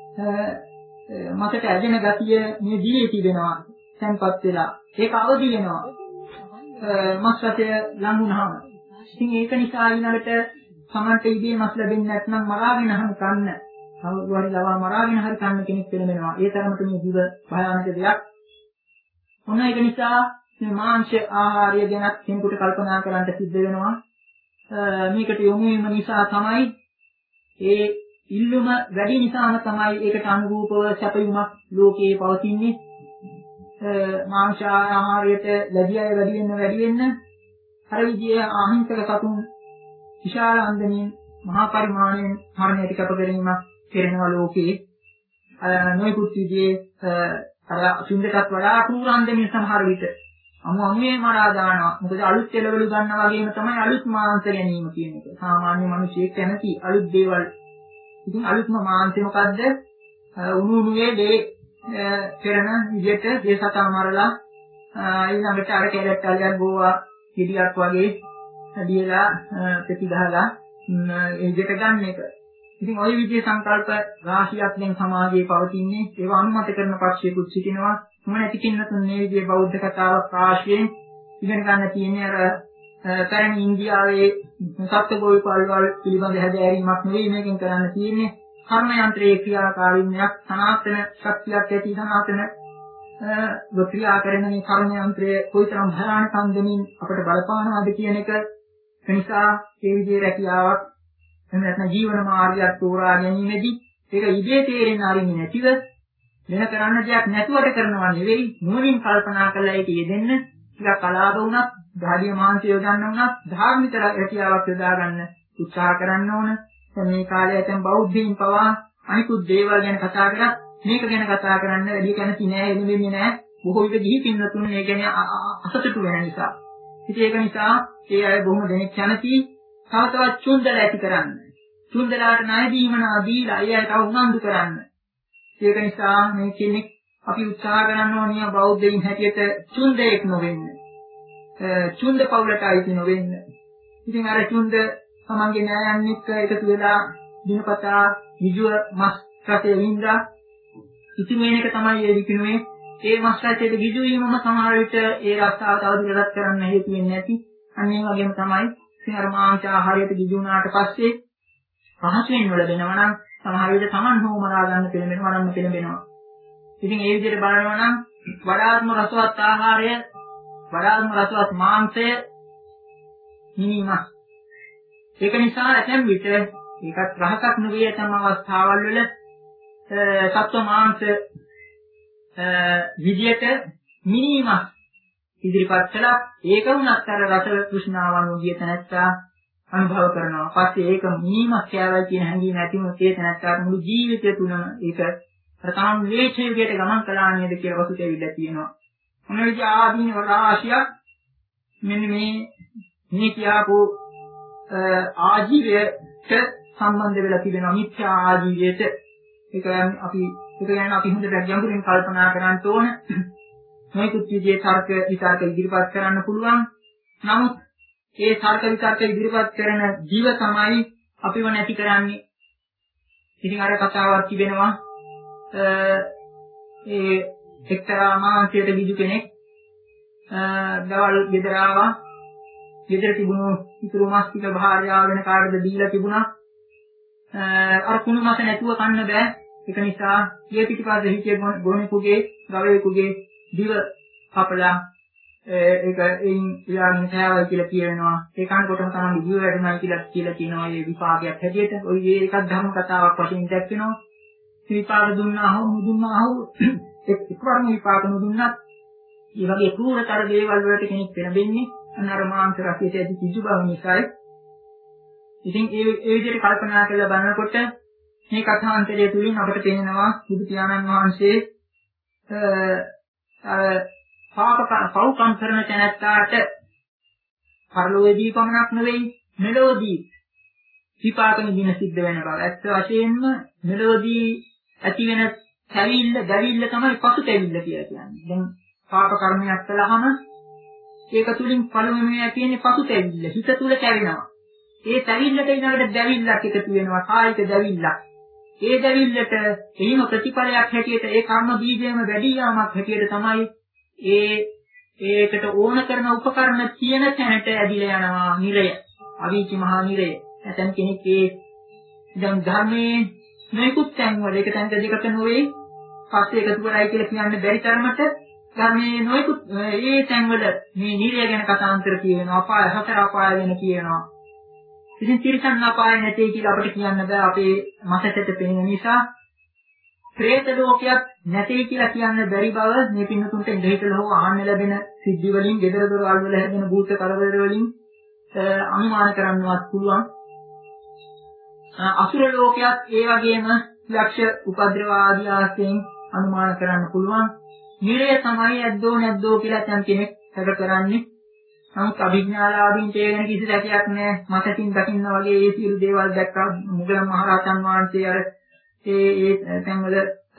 මසට ඇදෙන ගතිය මේ දිවේ තිබෙනවා. සංපත් වෙලා ඒක අවදි වෙනවා. මස් රසය ලඟුනහම. ඉතින් ඒක නිසා ඊළඟට සමන්ට ඉදී මස් ලැබෙන්නේ නැත්නම් මරාගෙන හම් කන්න. කවුරුහරි ලවා මරාගෙන හරි කන්න කෙනෙක් වෙනවෙනවා. ඒ තරමට මේ ජීව භයානක දෙයක්. මොන ඒක නිසා මේ මාංශ ආහාරය ගැන කෙනෙකුට කල්පනා කරන්න සිද්ධ වෙනවා. මේකට යොමු වීම නිසා තමයි ඒ ඉල්ලුම වැඩි නිසාම තමයි ඒකට අනුරූපව සැපයුමක් ලෝකයේ පවතින්නේ. මාංශ ආහාරයට ලැබිය අය වැඩි වෙන්න වැඩි වෙන්න අර විදියේ අහිංසක සතුන් විශාල අන්දමින් මහා පරිමාණයෙන් මරණයට කැප කිරීමක් කෙරෙනවා ලෝකයේ. නොයෙකුත් විදියේ අර සුන්දරටත් වඩා ක්‍රූර අන්දමින් සමහර විට අමු අමුවේ මරා දානවා. මොකද අලුත් එළවලු ගන්නා වගේම තමයි අලුත් මාංශ ගැනීම කියන එක. සාමාන්‍ය මිනිස්සෙක් කැමති අලුත් දේවල් ඉතින් අලුත්ම මාංශය මොකද්ද? උණු උණුවේ දේ කරන විදිහට දේ සතා මරලා ඊළඟට අර කැරට් අල්ලන් ගෝවා ගෙඩියක් වගේ දීලා පෙති ගහලා ඒ විදිහට ගන්න එක. ඉතින් ওই විදිහේ සංකල්ප රාශියක් දැන් සමාජයේ පවතින්නේ. ඒවා අනුමත කරන පක්ෂයකුත් සිටිනවා. මොන නැති කින්නතුන් මේ විදිහේ බෞද්ධ කතාවක් රාශියෙන් ඉගෙන ගන්න තියෙන්නේ අර පැරණි ඉන්දියාවේ සත්‍යගෝවිප අල්වල් පිළිබඳ හැදෑරීමක් නෙවෙයි මේකෙන් කරන්න තියෙන්නේ. කර්ම යන්ත්‍රයේ ක්‍රියාකාරීත්වයක් සනාතන ශක්තියක් ඇති සනාතන ක්‍රියා කරන මේ කර්ම යන්ත්‍රයේ කොයිතරම් භයානකම් දෙමින් අපට බලපානවද කියන එක නිසා ඒ විදිහේ රැකියාවක් එහෙම නැත්නම් ජීවන මාර්ගයක් තෝරා ගැනීමේදී ඒක ඉබේ තේරෙන්න ආරින්නේ නැතිව වෙන කරන්න දෙයක් නැතුවට කරනවා නෙවෙයි නුවණින් කල්පනා කරලා ඒක යෙදෙන්න ටිකක් අලාභ වුණත් ධාර්මික මානසික යොදන්න වුණත් ධාර්මික රැකියාවක් යොදා ගන්න උත්සාහ කරන්න ඕන. දැන් මේ කාලේ ඇතැම් බෞද්ධයින් පවා අනිකුත් දේවල් ගැන කතා කරත් මේක ගැන කතා කරන්න වැඩි කැමති නෑ එළිමෙන්නේ නෑ. බොහෝ විට ගිහි පින්නතුන් මේ ගැන අසතුටු වෙන නිසා. ඉතින් ඒක නිසා ඒ අය බොහොම දෙනෙක් කැමති තව තවත් චුන්දල ඇති කරන්න. චුන්දලාට ණය දීම නා දීලා අය තව උනන්දු කරන්න. ඒක නිසා මේ කෙනෙක් අපි උත්සාහ කරන්න ඕනිය බෞද්ධයින් හැටියට චුන්දයෙක් නොවෙන්න. චුන්ද පවුලට අයිති නොවෙන්න. ඉතින් අර චුන්ද තමන්ගේ නෑයන් එක්ක එකතු වෙලා දිනපතා විජුව මස් රටේ වින්දා ඉතින් මේක තමයි ඒ විකිනුවේ ඒ මස් රටේ විජු වීමම සමහර විට ඒ රස්සාව තවදුරටත් කරන්න හේතු වෙන්නේ නැති. අන්න ඒ වගේම තමයි සිහර මාංශ ආහාරයට විජු වුණාට පස්සේ පහසුවෙන් වල දෙනවා නම් සමහර විට තමන් හොමරා ගන්න පිළිඹෙනවා නම් පිළිඹෙනවා. ඉතින් ඒ විදිහට බලනවා නම් වඩාත්ම රසවත් ආහාරය වඩාත්ම රසවත් මාංශය නිමීමක්. ඒක නිසා ඇතැම් විට ඒකත් රහසක් නෙවෙයි ඇතැම් අවස්ථාවල් වල සත්ව මාංශ විදියට මිනීමක් ඉදිරිපත් කළා. ඒක වුණත් අර රස තෘෂ්ණාවන් විදියට නැත්තා අනුභව කරනවා. පස්සේ ඒක මිනීමක් කියලායි කියන හැඟීම ඇති වුණොත් ඒ නැත්තා මුළු ජීවිතය තුන ඒක අර තාම වේචේ විදියට ගමන් කළා නේද කියලා වසුතෙවිලා තියෙනවා. මොන විදිහ ආදීන රාශියක් මෙන්න මේ මේ කියාපු ආජීවයට සම්බන්ධ වෙලා තිබෙනවා මිත්‍යා ආජීවයට. ඒක අපි ඒක ගැන අපි හොඳට ගැඹුරින් කල්පනා කරන්න ඕන. මේකුත් විදිහේ තර්ක විතර්ක ඉදිරිපත් කරන්න පුළුවන්. නමුත් ඒ තර්ක විතර්ක ඉදිරිපත් කරන ජීව තමයි අපිව නැති කරන්නේ. ඉතින් අර කතාවක් තිබෙනවා ඒ එක්තරා මාංශයට විදු කෙනෙක් දවල් ගෙදර ආවා. ගෙදර තිබුණු ඉතුරු මස් ටික භාර්යාව වෙන කාටද දීලා තිබුණා. අර කුණු මස නැතුව කන්න බෑ. ඒක නිසා ගේ පිටිපස්සේ හිටිය ගොනෙකුගේ ගවයෙකුගේ දිව කපලා ඒක එයින් ඊළඟට කෑවයි කියලා කියනවා. ඒ කනකොටම තමයි දිව වැටුණා කියලා කියලා කියනවා. ඒ විපාකයක් හැටියට ඔය එකක් ධර්ම කතාවක් වශයෙන් දැක්වෙනවා. විපාක දුන්නා හෝ නුදුන්නා හෝ එක්වරම විපාක නුදුන්නත් මේ වගේ ක්‍රූරතර දේවල් වලට කෙනෙක් පෙළඹෙන්නේ අන්නර මාංශ රසයට ඇති කිසි බව නිසායි. ඉතින් ඒ ඒ විදිහට කල්පනා කරලා බලනකොට මේ කථාන්තරය තුලින් අපට පේනවා බුදු පියාණන් වහන්සේ අ පාප පව්කම් කරන තැනැත්තාට පරලෝකයේදී පමණක් නෙවෙයි මෙලොවදී විපාක නිදින සිද්ධ වෙන බව. ඇත්ත වශයෙන්ම මෙලොවදී ඇති වෙන තැවිල්ල, දැවිල්ල තමයි පසුතැවිල්ල කියලා කියන්නේ. දැන් පාප කර්මයක් කළාම ඒක තුලින් පළමුවෙන් ඇති වෙන්නේ පසුතැවිල්ල. හිත තුල කැවෙනවා. ඒ තැවිල්ලට ඊළඟට දැවිල්ලක් එකතු වෙනවා. කායික දැවිල්ලක්. ඒ දැවිල්ලට එහිම ප්‍රතිඵලයක් හැටියට ඒ කර්ම බීජයම වැඩි යාමක් හැටියට තමයි ඒ ඒකට ඕන කරන උපකරණ තියෙන තැනට ඇදිලා යනවා නිරය. අවීචි මහා නිරය. නැත්නම් කෙනෙක් ඒ දැන් ධර්මයේ මේකුත් තැන්වල එක තැනක දෙකක නොවේ පස්සේ එකතු කරයි කියලා කියන්න බැරි තරමට ධර්මයේ නොයෙකුත් ඒ තැන්වල මේ නිරය ගැන කතාන්තර කියනවා. අපාය හතර අපාය ගැන කියනවා. ඉතින් තිරිසන් අපාය නැtei කියලා අපිට කියන්න බෑ අපේ මතකයට පෙනෙන නිසා. പ്രേත ලෝකයක් නැtei කියලා කියන්න බැරි බව මේ පින්නතුන්ට ඉඳහිටලා හෝ ආන්න ලැබෙන සිද්ධි වලින්, gedara dorawal වල හැදෙන භූත කරදර වලින් අනුමාන කරන්නවත් පුළුවන්. අසුර ලෝකයක් ඒ වගේම යක්ෂ උපද්‍රව ආදී ආශ්‍රයෙන් අනුමාන කරන්න පුළුවන්. නිරය තමයි ඇද්දෝ නැද්දෝ කියලා දැන් කෙනෙක් හද කරන්නේ. නමුත් අභිඥාලාභීන් තේරෙන කිසි දැකයක් නැහැ. මතකින් දකින්න වගේ ඒ සියලු දේවල් දැක්කා මුගලන් මහරහතන් වහන්සේ අර ඒ ඒ තැන්වල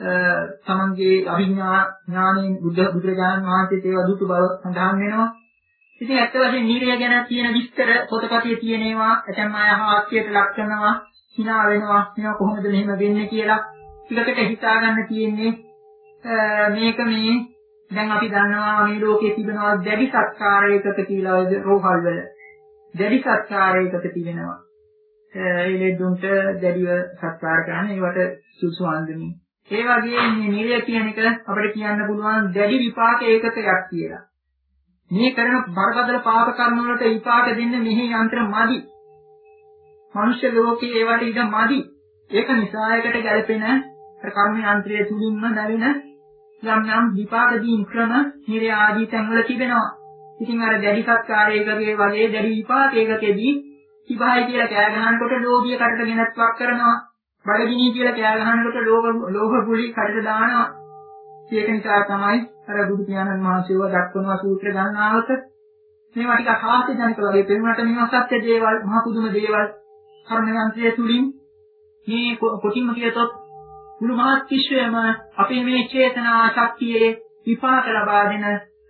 තමන්ගේ අභිඥා ඥාණයෙන් බුද්ධ බුදුරජාණන් වහන්සේ ඒවා දුටු බව සඳහන් වෙනවා. ඉතින් ඇත්ත වශයෙන්ම නිරය ගැන තියෙන විස්තර පොතපතේ තියෙන ඒවා ඇතැම් අය හාස්‍යයට ලක් කරනවා, hina වෙනවා, මේවා කොහොමද මෙහෙම වෙන්නේ කියලා ටිකකට හිතා ගන්න තියෙන්නේ මේක මේ දැන් අපි දන්නවා මේ ලෝකයේ තිබෙනවා දැඩි සත්කාරයකට කියලා රෝහල් වල දැඩි සත්කාරයකට තිබෙනවා. ඒ ලෙඩුන්ට දැඩිව සත්කාර කරන ඒවට සුසු ආන්දමි. ඒ වගේ මේ නිරය කියන එක අපිට කියන්න පුළුවන් දැඩි විපාක ඒකකයක් කියලා. මේ කරන බරපතල පාප කර්ම වලට විපාක දෙන්න මෙහි යන්ත්‍ර මදි. මනුෂ්‍ය ලෝකයේ ඒවට ඉඩ මදි. ඒක නිසා ඒකට ගැලපෙන කර්ම යන්ත්‍රයේ තුලින්ම දැවෙන යම් යම් විපාක දීම් ක්‍රම නිරය ආදී තැන්වල තිබෙනවා. ඉතින් අර දැඩි සත්කාරයකගේ වගේ දැඩි විපාකයකදී ඉබහයි කියලා කෑ ගහනකොට ලෝභිය කටට ගෙනත් වක් කරනවා. බඩගිනි කියලා කෑ ගහනකොට ලෝභ ලෝභ ගුලි කටට දානවා. ඒක නිසා තමයි අර බුදු පියාණන් වහන්සේව දක්වනවා සූත්‍ර ගණනාවක මේවා ටික හාස්‍ය ජනක වගේ පෙනුනට මේවා සත්‍ය දේවල් මහ පුදුම දේවල් කර්මයන්ත්‍රය තුලින් මේ කොටින්ම කියතොත් මුළු මහත් විශ්වයම අපේ මේ චේතනා ශක්තියේ විපාක ලබා දෙන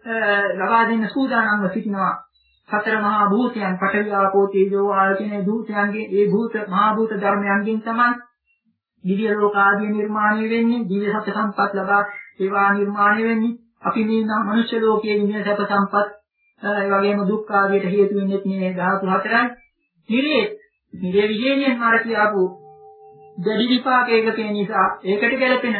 ලබා දෙන්න සූදානම්ව සිටිනවා. සතර මහා භූතයන් පඨවි ආපෝ තේජෝ වායු කියන භූතයන්ගේ ඒ භූත මහා භූත ධර්මයන්ගෙන් තමයි දිව්‍ය ලෝක ආදී නිර්මාණය වෙන්නේ. දිව්‍ය සත්‍ය සම්පත් ලබා ඒවා නිර්මාණය වෙන්නේ. අපි මේ මනුෂ්‍ය ලෝකයේ දිව්‍ය සත්‍ය සම්පත් ඒ වගේම දුක් ආදියට හේතු වෙන්නේ මේ ධාතු හතරයි. නිරේ නිරේ විශේෂයෙන් මාර කියාපු දැඩි විපාකයක තියෙන නිසා ඒකට ගැලපෙන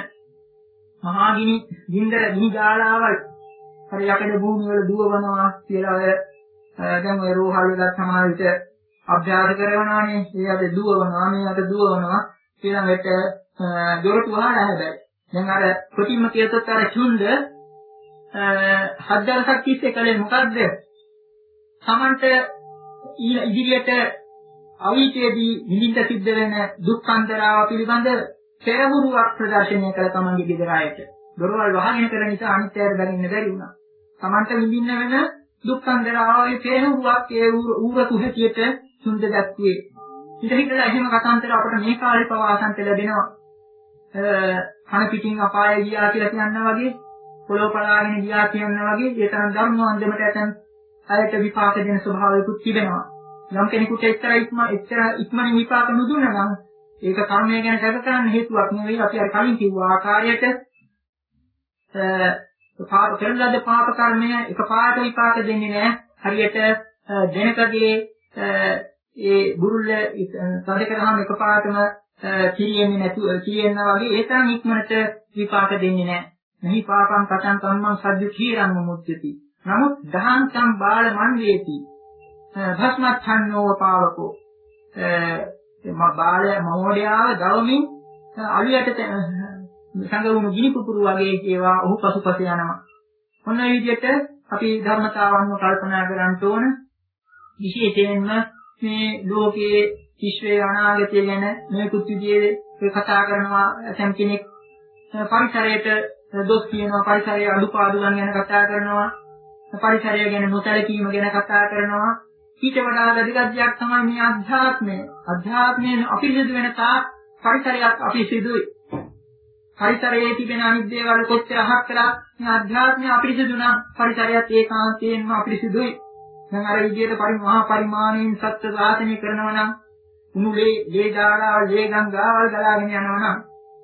මහා ගිනි ගින්දර ගිනි ජාලාවල් හරි යකඩ භූමිය වල දුවවනවා කියලා ඔය දැන් ඔය රෝහල් වල සමහර විට අභ්‍යාස කරනවානේ. ඒ අද දුවවනවා මේ අද දුවවනවා ඊළඟට දොරටු වහලා හැබැයි දැන් අර කොටින්ම කියතොත් අර චුන්ද හත් දවසක් තිස්සේ කලේ මොකද්ද? Samanta ඉදිරියට අවීචයේදී නිදින්ට සිද්ධ වෙන දුක්ඛන්තරාව පිළිබඳ පෙරහුරුවක් ප්‍රදර්ශනය කළ තමන්ගේ ගෙදර අයට. දොරවල් වහගෙන කරන නිසා අනිත්‍යයට දකින්න බැරි වුණා. Samanta විඳින්න වෙන දුක්ඛන්තරාවේ පෙරහුරුවක් ඒ ඌර කුහතියට සුන්ද දැක්ුවේ. ඉතින් එහෙම කතාන්තර අපිට මේ කාලේ පවාසන්ත ලැබෙනවා. කන පිටින් අපාය ගියා කියලා කියනවා වගේ, පොළොව පලාගෙන ගියා කියනවා වගේ, ඒ තරම් ධර්මවන්දමට ඇතන් අයට විපාක දෙන ස්වභාවයකුත් තිබෙනවා. යම් කෙනෙකුට එක්තර ඉක්ම එක්තර ඉක්මනින් විපාක නුදුන්නා නම් ඒක කර්මය ගැන සැක කරන්න හේතුවක් නෙවෙයි. අපි අර කලින් කිව්ව ආකාරයට පාප කරන ලද පාප කර්මය එකපාරට විපාක දෙන්නේ නැහැ. හරියට දෙනකගේ ඒ බුරුල්ල සාද කරාම එකපාරටම කිරියෙන්නේ නැතු කිරියෙන්නා වගේ ඒ තරම් ඉක්මනට විපාක දෙන්නේ නැහැ. මෙහි පාපං කතං කම්මං සද්ද කීරං මුච්චති. නමුත් දහං බාල මන්වේති භස්මච්ඡන්නෝ පාවකෝ එම බාල මොඩියාව දවමින් අලියට සංගවුණු ගිනි පුපුරු වගේ ඒවා ඔහු පසුපස යනවා. ඔන්න ඒ විදිහට අපි ධර්මතාවන්ව කල්පනා කරන්න ඕන. විශේෂයෙන්ම මේ ලෝකයේ විශ්වයේ අනාගතය ගැන මේකුත් විදිහේ කතා කරනවා. ඇතම් කෙනෙක් පරිසරයට දොස් කියනවා, පරිසරයේ අඩුපාඩුකම් ගැන කතා කරනවා, පරිසරය ගැන නොසැලකීම ගැන කතා කරනවා. ඊට වඩා වැදගත් දෙයක් තමයි මේ අධ්‍යාත්මය. අධ්‍යාත්මයෙන් අපිරිසිදු වෙන තාක් පරිසරයක් අපිරිසිදුයි. පරිසරයේ තිබෙන අනිත් දේවල් කොච්චර අහක් කරා මේ අධ්‍යාත්මය අපිරිසිදු නම් පරිසරයත් ඒකාන්තයෙන්ම අපිරිසිදුයි. දැන් අර විදියට පරිමහා පරිමාණයෙන් සත්‍ය සාධනය කරනවා නම් උණුලේ ලේ දාලා ලේ ගංගාවල් ගලාගෙන යනවා නම්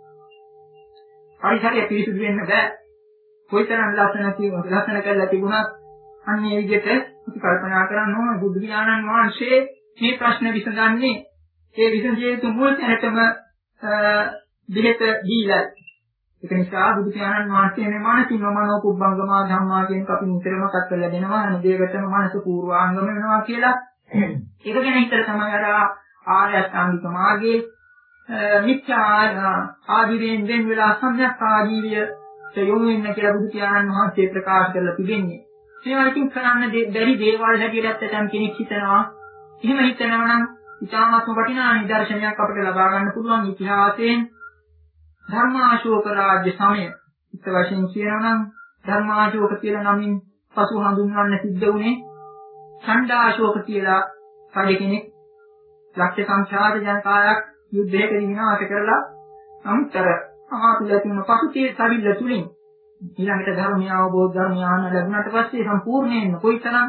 පරිසරය පිරිසිදු වෙන්න බෑ. කොයිතරම් ලස්සන තියෙනවද ලස්සන කරලා තිබුණත් අන්න ඒ විදිහට අපි කල්පනා කරන්න ඕන. බුදු පියාණන් වහන්සේ මේ ප්‍රශ්න විසඳන්නේ ඒ විසඳිය යුතු මුල් තැනටම දෙහෙත දීලා. ඒක නිසා බුදු පියාණන් වහන්සේ මේ මානසික මනෝ කුබ්බංගමා ධම්මා කියන අපි නිතරම කතා කරලා දෙනවා. අනු දෙයකටම මනස පූර්වාංගම වෙනවා කියලා. ඒක ගැන හිතලා තමයි අර ආර්ය අෂ්ටාංගික මාර්ගයේ මිත්‍යා ආජීවයෙන් වෙන වෙලා සම්‍යක් ආජීවය යොමු වෙන්න කියලා බුදු පියාණන් වහන්සේ ප්‍රකාශ කරලා තිබෙන්නේ. මේවා ඉතින් කරන්න බැරි දේවල් හැටියට ඇත්තටම කෙනෙක් හිතනවා. එහෙම හිතනවා නම් ඉතාමත්ම වටිනා නිදර්ශනයක් අපිට ලබා ගන්න පුළුවන් ඉතිහාසයෙන්. ධර්මාශෝක රාජ්‍ය සමය ඉත වශයෙන් කියනවා නම් ධර්මාශෝක කියලා නමින් පසු හඳුන්වන්න සිද්ධ වුණේ ඡණ්ඩාශෝක කියලා රජ කෙනෙක් ලක්ෂ සංඛ්‍යාත ජනකායක් යුද්ධයකදී විනාශ කරලා අන්තර ආතුලතුන පසුතිය සවිල්ල තුලින් ඊළඟට ධර්මය අවබෝධ ධර්මය ආන ලැබුණාට පස්සේ සම්පූර්ණයෙන්ම කොයිතරම්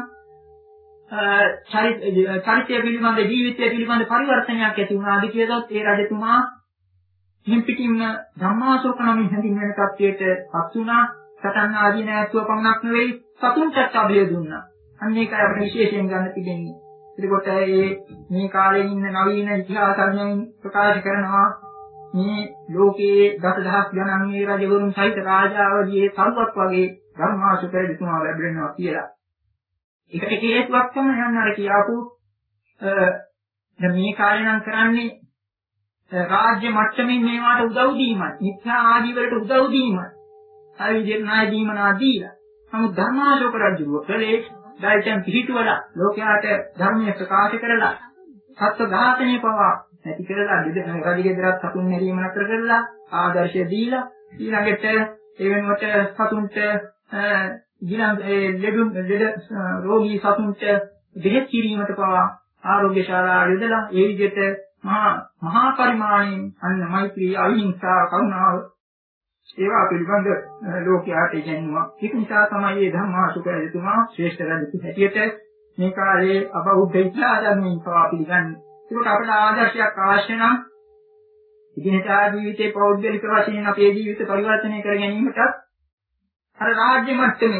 චරිතය පිළිබඳ ජීවිතය පිළිබඳ පරිවර්තනයක් ඇති වුණාද කියලාත් ඒ රජතුමා හිම් පිටින්ම ධම්මාශෝක නමින් හැඳින්වෙන තත්වයට පත් වුණා. සතන් ආදී නැතුව පමණක් නෙවෙයි සතුන්ටත් අභය දුන්නා. අන්න ඒකයි අපිට විශේෂයෙන් ගන්න තිබෙන්නේ. එතකොට මේ මේ කාලේ ඉන්න නවීන ඉතිහාසඥයන් ප්‍රකාශ කරනවා මේ ලෝකයේ දසදහස් ගණන් මේ රජවරුන් සහිත රාජාවලියේ තරුවක් වගේ ධර්මාශෝක රජතුමා ලැබෙනවා කියලා. ඒකට හේතුවක් තමයි යන්න අර කියාපු දැන් මේ කාලේ නම් කරන්නේ රාජ්‍ය මට්ටමින් මේවාට උදව් දීමයි. මිත්‍යා ආදී වලට උදව් දීමයි. අර විදිහට ණය දීමනා දීලා. නමුත් ධර්මාශෝක රජුව කලේ දැයිතන් පිහිටුවලා ලෝකයාට ධර්මය ප්‍රකාශ කරලා සත්‍ය ඝාතනය පවා නැති කරලා රජගේ දරත් සතුන් මෙරීම නතර කරලා ආදර්ශය දීලා ඊළඟට ඒ වෙනුවට සතුන්ට ගිලන් ලෙඩුම් ලෙඩ රෝගී සතුන්ට දෙහෙත් කිරීමට පවා ආරෝග්‍ය ශාලා යොදලා ඒ විදිහට මහා මහා පරිමාණයෙන් අන්න මෛත්‍රී අවිහිංසා කරුණාව ඒවා පිළිබඳ ලෝකයාට ඉගෙනුවා. ඒක නිසා තමයි මේ ධම්මාශෝක රජතුමා ශ්‍රේෂ්ඨ රජු හැටියට මේ කාලේ අබෞද්ධ ඉතිහාසයෙන් පවා පිළිගන්නේ. ඒකට අපට ආදර්ශයක් අවශ්‍ය නම් ඉදිනදා ජීවිතේ පෞද්ගලික වශයෙන් අපේ ජීවිත පරිවර්තනය කර ගැනීමට අර රාජ්‍ය මට්ටමේ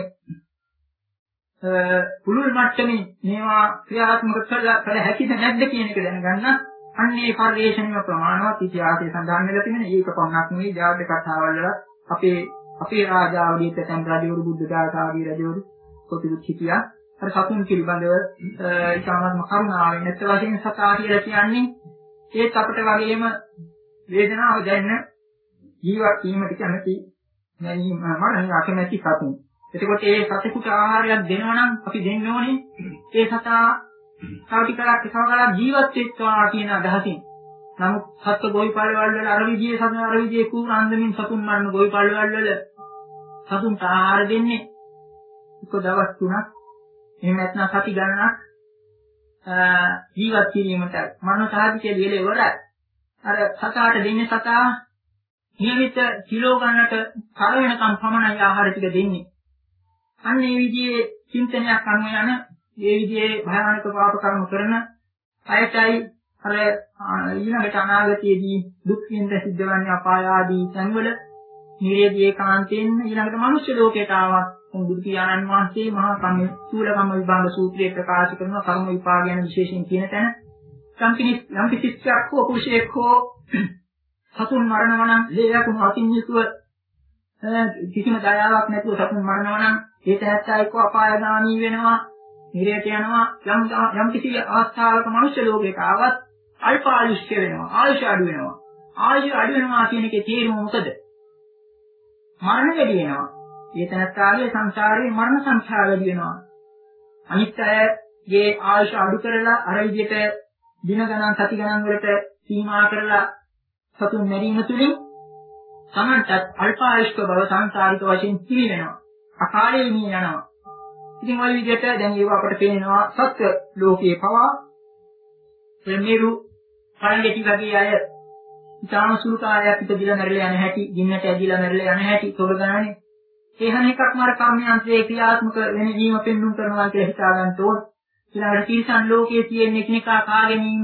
පුලුල් මට්ටමේ මේවා ක්‍රියාත්මක කළ හැකිද නැද්ද කියන එක දැනගන්න අන්නේ පරිශ්‍රණය ප්‍රමාණවත් ඉතිහාසයේ සඳහන් වෙලා තිබෙන ඒක පමණක් නෙවෙයි ජාතක කතාවල් වල අපේ අපේ රාජාවලියේ තැන් රජවරු බුද්ධ දායකාදී රජවරු කොටිලු හිටියා අර සතුන් පිළිබඳව ඉතාමත්ම කරුණාවෙන් නැත්ත වශයෙන් සතා කියලා කියන්නේ ඒත් අපිට වගේම වේදනාව දැනෙන ජීවත් වීමට කැමති නැනීම මරණය අකමැති සතුන්. එතකොට ඒ සතෙකුට ආහාරයක් දෙනවා නම් අපි දෙන්න ඕනේ ඒ සතා තව ටිකක් තවකලා ජීවත් වෙත්වා කියන අදහසින්. නමුත් සත්ත්ව ගොවිපළවල් වල අර විදිහේ සතුන් අර විදිහේ කූර අන්දමින් සතුන් මරන ගොවිපළවල් වල සතුන්ට ආහාර දෙන්නේ එක දවස් තුනක් එහෙම නැත්නම් සති ගණනක් ජීවත් කිරීමට මරණ සාධිතය ලියලා ඉවරයි. අර සතාට දෙන්නේ සතා නියමිත කිලෝ ගණනට කර වෙනකම් පමණයි ආහාර ටික දෙන්නේ. අන්න ඒ විදිහේ චින්තනයක් අනුව යන මේ විදිහේ භයානක පාප කර්ම කරන අයටයි අර ඊළඟට අනාගතයේදී දුක් විඳ සිද්ධ වන්නේ අපාය ආදී තැන්වල නිරේදී ඒකාන්තයෙන් ඊළඟට මනුෂ්‍ය ලෝකයට ආවත් බුදු පියාණන් වහන්සේ මහා කම්ම සූල කම්ම විභාග සූත්‍රයේ ප්‍රකාශ කරන කර්ම විපාක ගැන විශේෂයෙන් කියන තැන සම්පිනිස් යම් කිසික් හෝ පුරුෂයෙක් හෝ සතුන් මරනවා නම් ලේයකුණු අතින් යුතුව කිසිම දයාවක් නැතුව සතුන් මරනවා නම් ඒ තැනත්තා එක්ක අපායගාමී වෙනවා නිරයට යනවා යම් යම් කිසි අවස්ථාවක මනුෂ්‍ය ලෝකයක ආවත් අල්ප ආයුෂ්ක වෙනවා ආයුෂ අඩු වෙනවා ආයුෂ අඩු වෙනවා කියන එකේ තේරුම මොකද මරණ වැඩි වෙනවා ඒ තැනත්තාගේ සංසාරයේ මරණ සංඛ්‍යාව වැඩි වෙනවා අනිත් අයගේ ආයුෂ අඩු කරලා අර විදිහට දින ගණන් සති ගණන් වලට සීමා කරලා සතුන් මැරීම තුළින් සමන්ට අල්ප ආයුෂ්ක බව සංසාරික වශයෙන් කිවි වෙනවා අකාලේ මිය යනවා. ඉතින් ওই විදිහට දැන් ඒව අපට පේනවා සත්‍ය ලෝකයේ පවා මෙරු පළඟටි වගේ අය ඉතාම සුළු කාලයක් ඉපදිලා මැරිලා යන හැටි, ගින්නට ඇදිලා මැරිලා යන හැටි තොරගානේ. ඒ හැම එකක්ම අර කර්මයන්ත්‍රයේ ක්‍රියාත්මක වෙන වීම පෙන්වුම් කරනවා කියලා හිතා ගන්න ඕන. ඊළඟට තිරසන් ලෝකයේ තියෙන එකිනෙකා කා ගැනීම.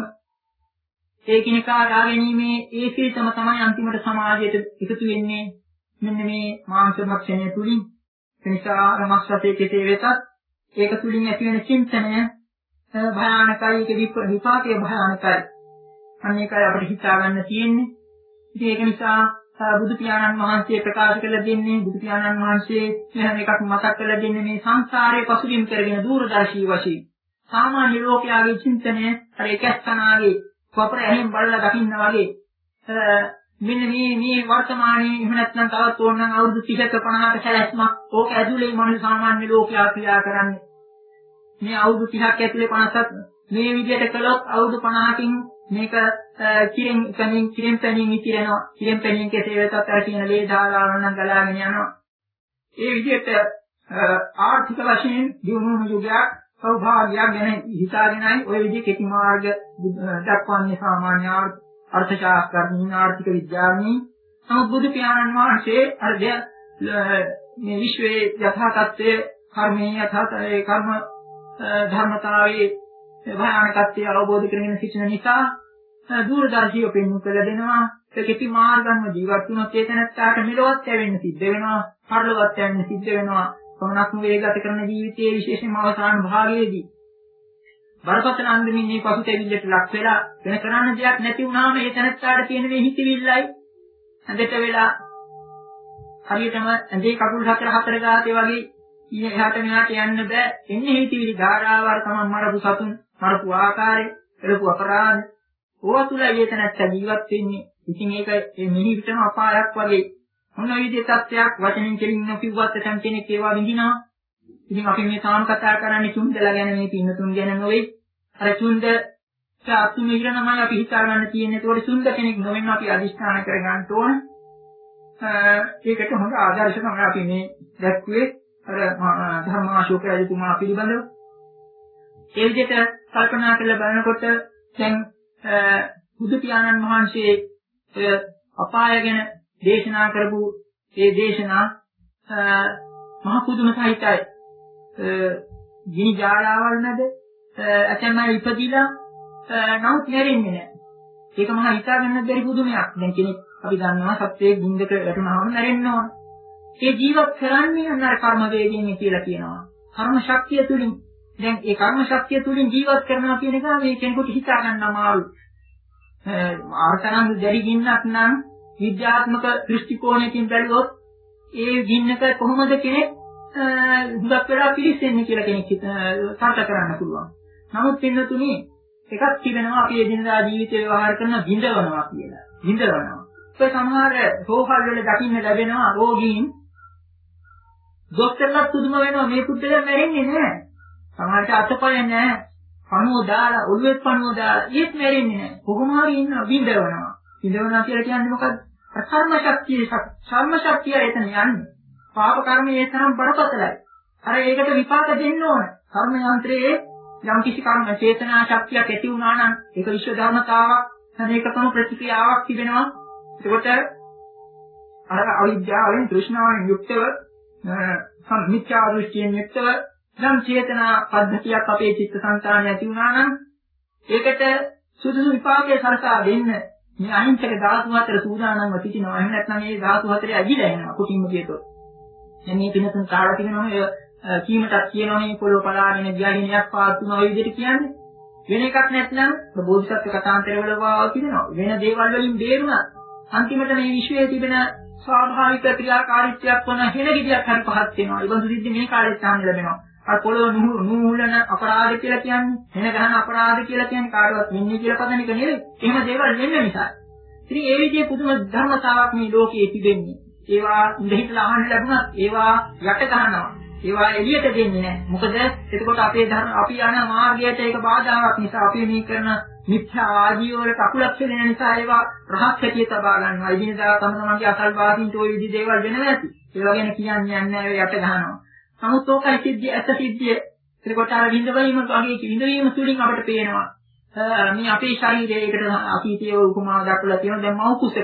ඒ එකිනෙකා කා ගැනීමේ ඒ සිතම තමයි අන්තිමට සමාජයට එකතු වෙන්නේ. මෙන්න මේ මාංශ භක්ෂණය තුලින්. එනිසා රමස්සතේ කෙසේ වෙතත් ඒක තුලින් ඇති වෙන චින්තනය භයානකයි, ඒක විපාකයේ භයානකයි. අනේකයි අපිට හිතා ගන්න තියෙන්නේ. ඉතින් ඒක නිසා බුදු පියාණන් වහන්සේ ප්‍රකාශ කළ දෙන්නේ, බුදු පියාණන් වහන්සේ මෙහෙම එකක් මතක් කරලා දෙන්නේ මේ සංසාරයේ පසුබිම් කරගෙන දූරදර්ශී වශයෙන්. සාමාන්‍ය ලෝකයාගේ චින්තනය අර එකස්කනාගේ වපර ඇහෙන් බලලා දකින්න වගේ මෙන්න මේ මේ වර්තමානයේ එහෙම නැත්නම් තවත් ඕනනම් අවුරුදු තිහක පනහක සැලැස්මක් ඕක ඇතුලේ මනුස්ස සාමාන්‍ය ලෝකයා ක්‍රියා කරන්නේ. මේ අවුරුදු තිහක් ඇතුලේ පනහක් මේ විදිහට කළොත් අවුරුදු පනහකින් මේක කිරෙන් කණින් කිරෙන් පැණින් ඉතිරෙනවා. කිරෙන් පැණින් කෙසේ වෙතත් අර කියන ලේ ධාරාවන් නම් ගලාගෙන යනවා. ඒ විදිහට ආර්ථික වශයෙන් දියුණු වුණු යුගයක් සෞභාග්‍යයක් ගැන හිතාගෙනයි ඔය විදිහේ කෙටි මාර්ග දක්වන්නේ සාමාන්‍ය අර්ථශාස්ත්‍රඥයින් ආර්ථික විද්‍යාඥයින්. නමුත් බුදු පියාණන් වහන්සේ අර මේ විශ්වයේ යථා තත්ත්වයේ කර්මයේ යථා ඒ කර්ම ධර්මතාවයේ භයානකත්වය අවබෝධ කරගෙන සිටින නිසා දූරදර්ශීව පෙන්වු කළ දෙනවා. ඒ කෙටි මාර්ගන්ව ජීවත් වුණොත් ඒ තැනට මෙලොවත් යවෙන්න සිද්ධ වෙනවා, පරලොවත් යවෙන්න සිද්ධ වෙනවා. කොමනක්ම වේගත කරන ජීවිතයේ විශේෂයෙන්ම අවසාන භාගයේදී බරපතල අන්දමින් මේ පසුතැවිල්ලට ලක් වෙලා වෙන කරන්න දෙයක් නැති වුණාම ඒ තැනට තියෙන මේ හිතවිල්ලයි ඇඳට වෙලා හරියටම ඇඳේ කකුල් හතර හතර ගාතේ වගේ එහාට මෙහාට යන්න බෑ. එන්නේ හිතවිලි ධාරාවල් තමයි මරපු සතුන්, මරපු ආකාරය, කරපු අපරාධ. ඕවා තුල ඊතනත්ත ජීවත් වෙන්නේ. ඉතින් ඒක මේ මිනිහිටම අපායක් වගේ. මොන විදිහේ තත්ත්වයක් වචනෙන් කෙලින් නොකියුවත් තම් කෙනෙක් ඒවා විඳිනවා. ඉතින් අපි මේ තාම කතා කරන්නේ චුන්දලා ගැන, මේ පින්නතුන් ගැන නෙවෙයි. අර චුන්ද සාතුම ඉරණමයි අපි හිතා ගන්න තියෙන්නේ. ඒතකොට චුන්ද කෙනෙක් නොවෙන්න අපි අදිෂ්ඨාන කර ගන්න ඕන. ඒකට හොඳ ආදර්ශ තමයි අපි මේ දැක්ුවේ. අර ධර්මාශෝක රජතුමා පිළිබඳව ඒ විදිහට කල්පනා කරලා බලනකොට දැන් බුදු පියාණන් වහන්සේ ඔය අපාය ගැන දේශනා කරපු ඒ දේශනා මහ පුදුම සහිතයි. ගිනි ජාලාවල් නැද ඇතැම් අය ඉපදිලා නමුත් නැරෙන්නේ නැහැ. ඒක මහ හිතා ගන්න බැරි පුදුමයක්. දැන් කෙනෙක් අපි දන්නවා සත්‍යයේ බින්දක වැටුනහම නැරෙන්න ඕන. ඒ ජීවත් කරන්නේ අන්න කර්ම වේගයෙන් කියලා කියනවා. කර්ම ශක්තිය තුලින්. දැන් ඒ කර්ම ශක්තිය තුලින් ජීවත් කරනවා කියන එක මේ කෙනෙකුට හිතා ගන්න අමාරුයි. ආර්තනංග දැරි ගින්නක් නම් විද්‍යාත්මක දෘෂ්ටි කෝණයකින් බැලුවොත් ඒ ගින්නක කොහොමද කෙනෙක් හුඟක් වෙලා පිළිස්සෙන්නේ කියලා කෙනෙක් තර්ක කරන්න පුළුවන්. නමුත් පින්නතුනේ එකක් තිබෙනවා අපි එදිනදා ජීවිතේ ව්‍යවහාර කරන විඳවනවා කියලා. විඳවනවා. ඒ සමහර රෝහල් වල දකින්න ලැබෙනවා රෝගීන් ડોක්ටර්ලා පුදුම වෙනවා මේ පුද්ගලයා මැරෙන්නේ නැහැ. සමහරට අතපය නැහැ. පණුව දාලා ඔළුවේ පණුව දාලා ඒත් මැරෙන්නේ නැහැ. කොහොම හරි ඉන්න විඳවනවා. විඳවනවා කියලා කියන්නේ මොකක්ද? කර්ම ශක්තිය කර්ම ශක්තිය එතන යන්නේ. පාප කර්මයේ ඒ තරම් බරපතලයි. අර ඒකට විපාක දෙන්න ඕන. කර්ම යන්ත්‍රයේ යම් කිසි කර්ම චේතනා ශක්තියක් ඇති වුණා නම් ඒක විශ්ව ධර්මතාවක් අනේකතම ප්‍රතික්‍රියාවක් තිබෙනවා. එතකොට අර අවිද්‍යාවෙන් තෘෂ්ණාවෙන් යුක්තව සම්මිච්ඡා දෘෂ්ටියෙන් යුක්තව නම් චේතනා පද්ධතියක් අපේ චිත්තසංතානය ඇති වුණා නම් ඒකට සුදුසු විපාකයේ සරසා දෙන්න මේ අහිංසක ධාතු හතර සූදානම්ව සිටිනවා. එහෙම නැත්නම් මේ ධාතු හතරේ ඇදිලා යනවා කුටින්ම කියතොත්. දැන් මේ පිනතුන් කාලා තිබෙනවා ඔය කීමටත් කියනවා මේ පොළොව පලාගෙන ගියහිනියක් පාත් වුණා ඔය විදිහට කියන්නේ. වෙන එකක් නැත්නම් බෝධිසත්ව කතාන්තරවල වාව කියනවා. වෙන දේවල් වලින් බේරුණා. අන්තිමට මේ විශ්වයේ තිබෙන ස්වාභාවික ක්‍රියාකාරීත්වයක් වන හෙන ගෙඩියක් හරි පහත් වෙනවා. ඒ වගේ සිද්ධි මේ කාලෙත් සාහන ලැබෙනවා. අර පොළොව නූලන අපරාධ කියලා කියන්නේ, හෙන ගහන අපරාධ කියලා කියන්නේ කාටවත් වෙන්නේ කියලා පදන එක නෙවෙයි. එහෙම දේවල් වෙන්න නිසා. ඉතින් ඒ විදිහේ පුදුම ධර්මතාවක් මේ ලෝකයේ තිබෙන්නේ. ඒවා ඉඳහිටලා අහන්න ලැබුණත් ඒවා යට ගන්නවා. ඒවා එළියට දෙන්නේ නැහැ. මොකද එතකොට අපේ ධර්ම අපි යන මාර්ගයට ඒක බාධාවක් නිසා අපි මේ කරන මිත්‍යා ආජීව වලට අකුලක් වෙන නිසා ඒවා රහත් හැටියට තබා ගන්නවා. ඉදිනදා තම තමන්ගේ අසල්වාදීන්ට ওই විදි දේවල් වෙනවා ඇති. ඒවා ගැන කියන්නේ නැහැ යට ගන්නවා. නමුත් ඕකයි සිද්ධිය ඇත්ත සිද්ධිය. එතකොට අර විඳවීම වගේ විඳවීම තුලින් අපිට පේනවා. මේ අපේ ශරීරයේකට අතීතයේ උපමාව දක්වලා තියෙනවා. දැන් මව් කුසක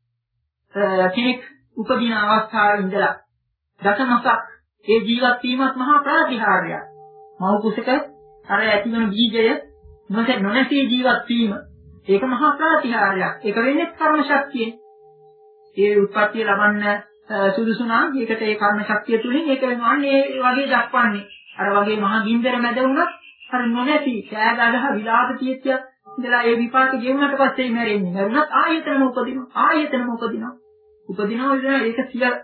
කෙනෙක් උපදින අවස්ථාවේ ඉඳලා දසමසක් ඒ ජීවත් වීමත් මහා ප්‍රාතිහාර්යයක්. මව් කුසක අර ඇතිවන බීජය නොනැසී ජීවත් වීම ඒක මහා ප්‍රාතිහාර්යයක්. ඒක වෙන්නේ කර්ම ශක්තියෙන්. ඒ උත්පත්තිය ලබන්න සුදුසු නම් ඒකට ඒ කර්ම ශක්තිය තුලින් ඒක වෙනවා. අන්නේ වගේ දක්වන්නේ. අර වගේ මහා ගින්දර මැද වුණත් අර නොනැසි ඡායදාගහ විලාප තියෙච්ච ඉඳලා ඒ විපාක ගෙවුනට පස්සේ මැරෙන්නේ. මරුණත් ආයතනම උපදිනවා. ආයතනම උපදිනවා. උපදිනවා ඉතින් ඒක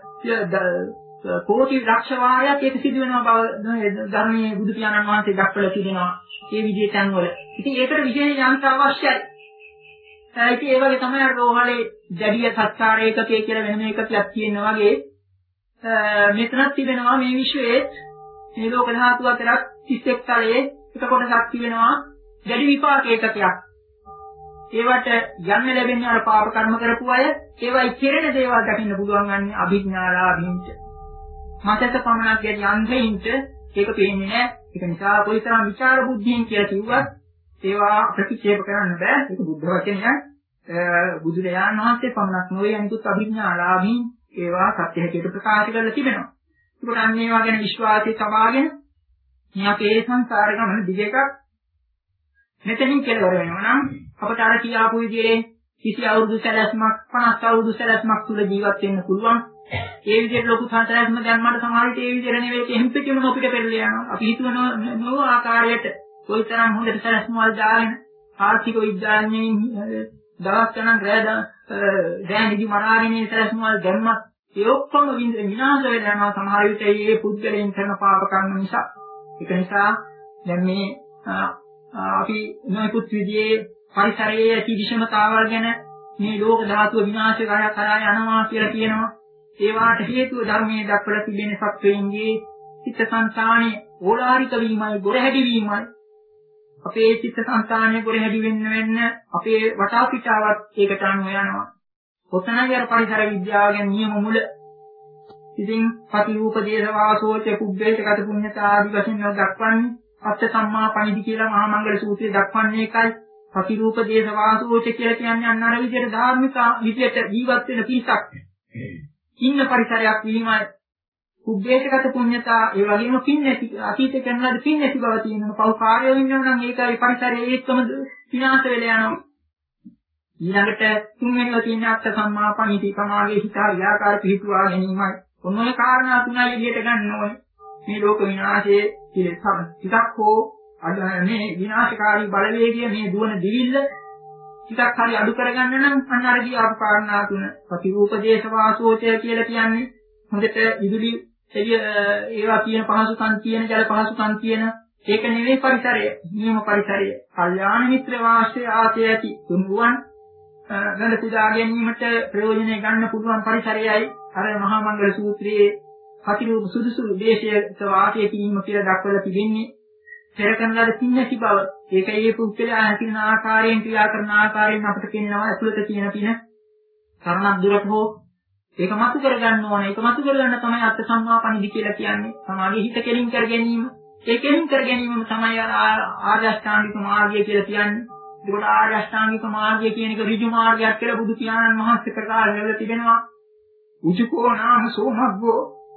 සිය කෝටි ලක්ෂ වාරයක් ඒක සිදු වෙනවා බව ධර්මයේ බුදු පියාණන් වහන්සේ දක්වලා තිබෙනවා. මේ විදිහේ තැන්වල. ඉතින් ඒකට විශේෂ යන්ත්‍ර අවශ්‍යයි. ඉතින් ඒ වගේ තමයි අර රෝහලේ දැඩිය සත්කාර ඒකකයේ කියලා වෙන එකක් තියෙනවා වගේ මෙතනක් තිබෙනවා මේ විශ්වයේ මේ ලෝක ධාතු අතරක් තිස් එක් තලයේ එක කොටසක් තිබෙනවා දැඩි විපාක ඒකකයක්. ඒවට යන්න ලැබෙන්නේ අර පාප කර්ම කරපු අය ඒවයි කෙරෙන දේවල් දකින්න පුළුවන් අන්නේ අභිඥාලාභීන්ට. මතක පමණක් යන යන්ත්‍රයින්ට ඒක පේන්නේ නැහැ. ඒක නිසා කොයිතරම් විචාර බුද්ධියෙන් කියලා කිව්වත් ඒවා ප්‍රතික්ෂේප කරන්න බෑ. ඒක බුද්ධ වචනයක්. බුදුරජාණන් වහන්සේ පමණක් නොවේ අනිකුත් අභිඥාලාභීන් ඒවා සත්‍ය හැටියට ප්‍රකාශ කරලා තිබෙනවා. ඒකට අන්න ඒවා ගැන විශ්වාසය තබාගෙන මේ අපේ සංසාර ගමන දිගට මෙතනින් කෙලවර වෙනවා නම් අපට අර කියාපු විදිහේ කිසි අවුරුදු සැලැස්මක් පනස් අවුරුදු සැලැස්මක් තුල ජීවත් වෙන්න පුළුවන්. ඒ විදිහට ලොකු සංසාරයක්ම දැන් මට සමහරවිට ඒ විදිහට නෙවෙයි එහෙම පිටිම නොපිට පෙරලා යනවා. අපි හිතුවන නෝ ආකාරයට කොයිතරම් හොඳට සැලැස්ම වල දාගෙන ආර්ථික විද්‍යාඥයින් දවස් ගණන් රැඳ නිදි මරාගෙන සැලැස්ම වල දැම්මත් ඒ ඔක්කොම විනාශ වෙලා යනවා සමහර විට මේ පුද්ගලයන් කරන පාප කර්ම නිසා. ඒක නිසා දැන් මේ අපි නොයෙකුත් විදිහේ පරිසරයේ ඇති විෂමතාවල් ගැන මේ ලෝක ධාතුව විනාශ කරා යනවා කියලා කියනවා. ඒවාට හේතුව ධර්මයේ දක්වලා තිබෙන සත්වයන්ගේ චිත්ත සංතානයේ ඕලාරික වීමයි, ගොරහැඩි වීමයි. අපේ චිත්ත සංතානයේ ගොරහැඩි වෙන්න වෙන්න අපේ වටා පිටාවත් ඒකට අනුව යනවා. ඔතනගේ අර පරිසර විද්‍යාව ගැන නියම මුල. ඉතින් පටිූපදේශ වාසෝච කුබ්බේතගත පුඤ්ඤතා ආදී වශයෙන් දක්වන්නේ අත්ථ සම්මා පණිදි කියලා මහා මංගල සූත්‍රයේ දක්වන්නේ ඒකයි. පටිූපදේශ වාසෝච කියලා කියන්නේ අන්න අර විදිහට ධාර්මික විදිහට ජීවත් වෙන පිරිසක් ඉන්න පරිසරයක් වීමයි. කුබ්බේතගත පුඤ්ඤතා ඒ වගේම පින්නැති අතීතේ කරන ලද පින්නැති බව තියෙනවා. පව් කාර්යය වෙනවා නම් ඒකයි පරිසරයේ ඒකම විනාශ වෙලා යනවා. ඊළඟට තුන්වෙනිව තියෙන අත්ථ සම්මා පණිදි සමාගයේ හිත ව්‍යාකාර පිහිටුවා ගැනීමයි. ඔන්න ඔය කාරණා තුනයි එළියට ගන්න ඕනේ. මේ ලෝක විනාශයේ කියලා ටිකක් හෝ අද මේ විනාශකාරී බලවේගය මේ දුවන දිවිල්ල ටිකක් හරි අඩු කරගන්න නම් අන්න අර කියාපු කාරණා තුන ප්‍රතිરૂපදේශ වාසෝචය කියලා කියන්නේ හොඳට ඉදුලි ඒවා කියන පහසුකම් තියෙන ජල පහසුකම් තියෙන ඒක නෙවෙයි පරිසරය. නියම පරිසරය. කල්යාණ මිත්‍ර වාසය ආතය ඇති තුන්වන් ගඳ පුදා ගැනීමට ප්‍රයෝජනෙ ගන්න පුළුවන් පරිසරයයි අර මහා මංගල සූත්‍රයේ ප්‍රතිરૂප සුදුසු දේශයක වාසය කිරීම කියලා දක්වලා තිබෙන්නේ. පෙර කරන ලද සින්නති බව. ඒකයි මේ පුද්ගලයා හැකින ආකාරයෙන් ක්‍රියා කරන ආකාරයෙන් අපිට කියනවා ඇතුළත තියෙන පින තරණක් දුරට හෝ ඒක මතු කරගන්න ඕනේ. ඒක මතු කරගන්න තමයි අත්ථ සම්මා පණිදි කියලා කියන්නේ. සමාගයේ හිත කෙලින් කර ගැනීම. ඒ කෙලින් කර ගැනීමම තමයි ආර්ය අෂ්ටාංගික මාර්ගය කියලා කියන්නේ. ඒකට ආර්ය අෂ්ටාංගික මාර්ගය කියන එක ඍජු මාර්ගයක් කියලා බුදු පියාණන් වහන්සේ ප්‍රකාශ කරලා තිබෙනවා. උජුකෝ නාම සෝමග්ගෝ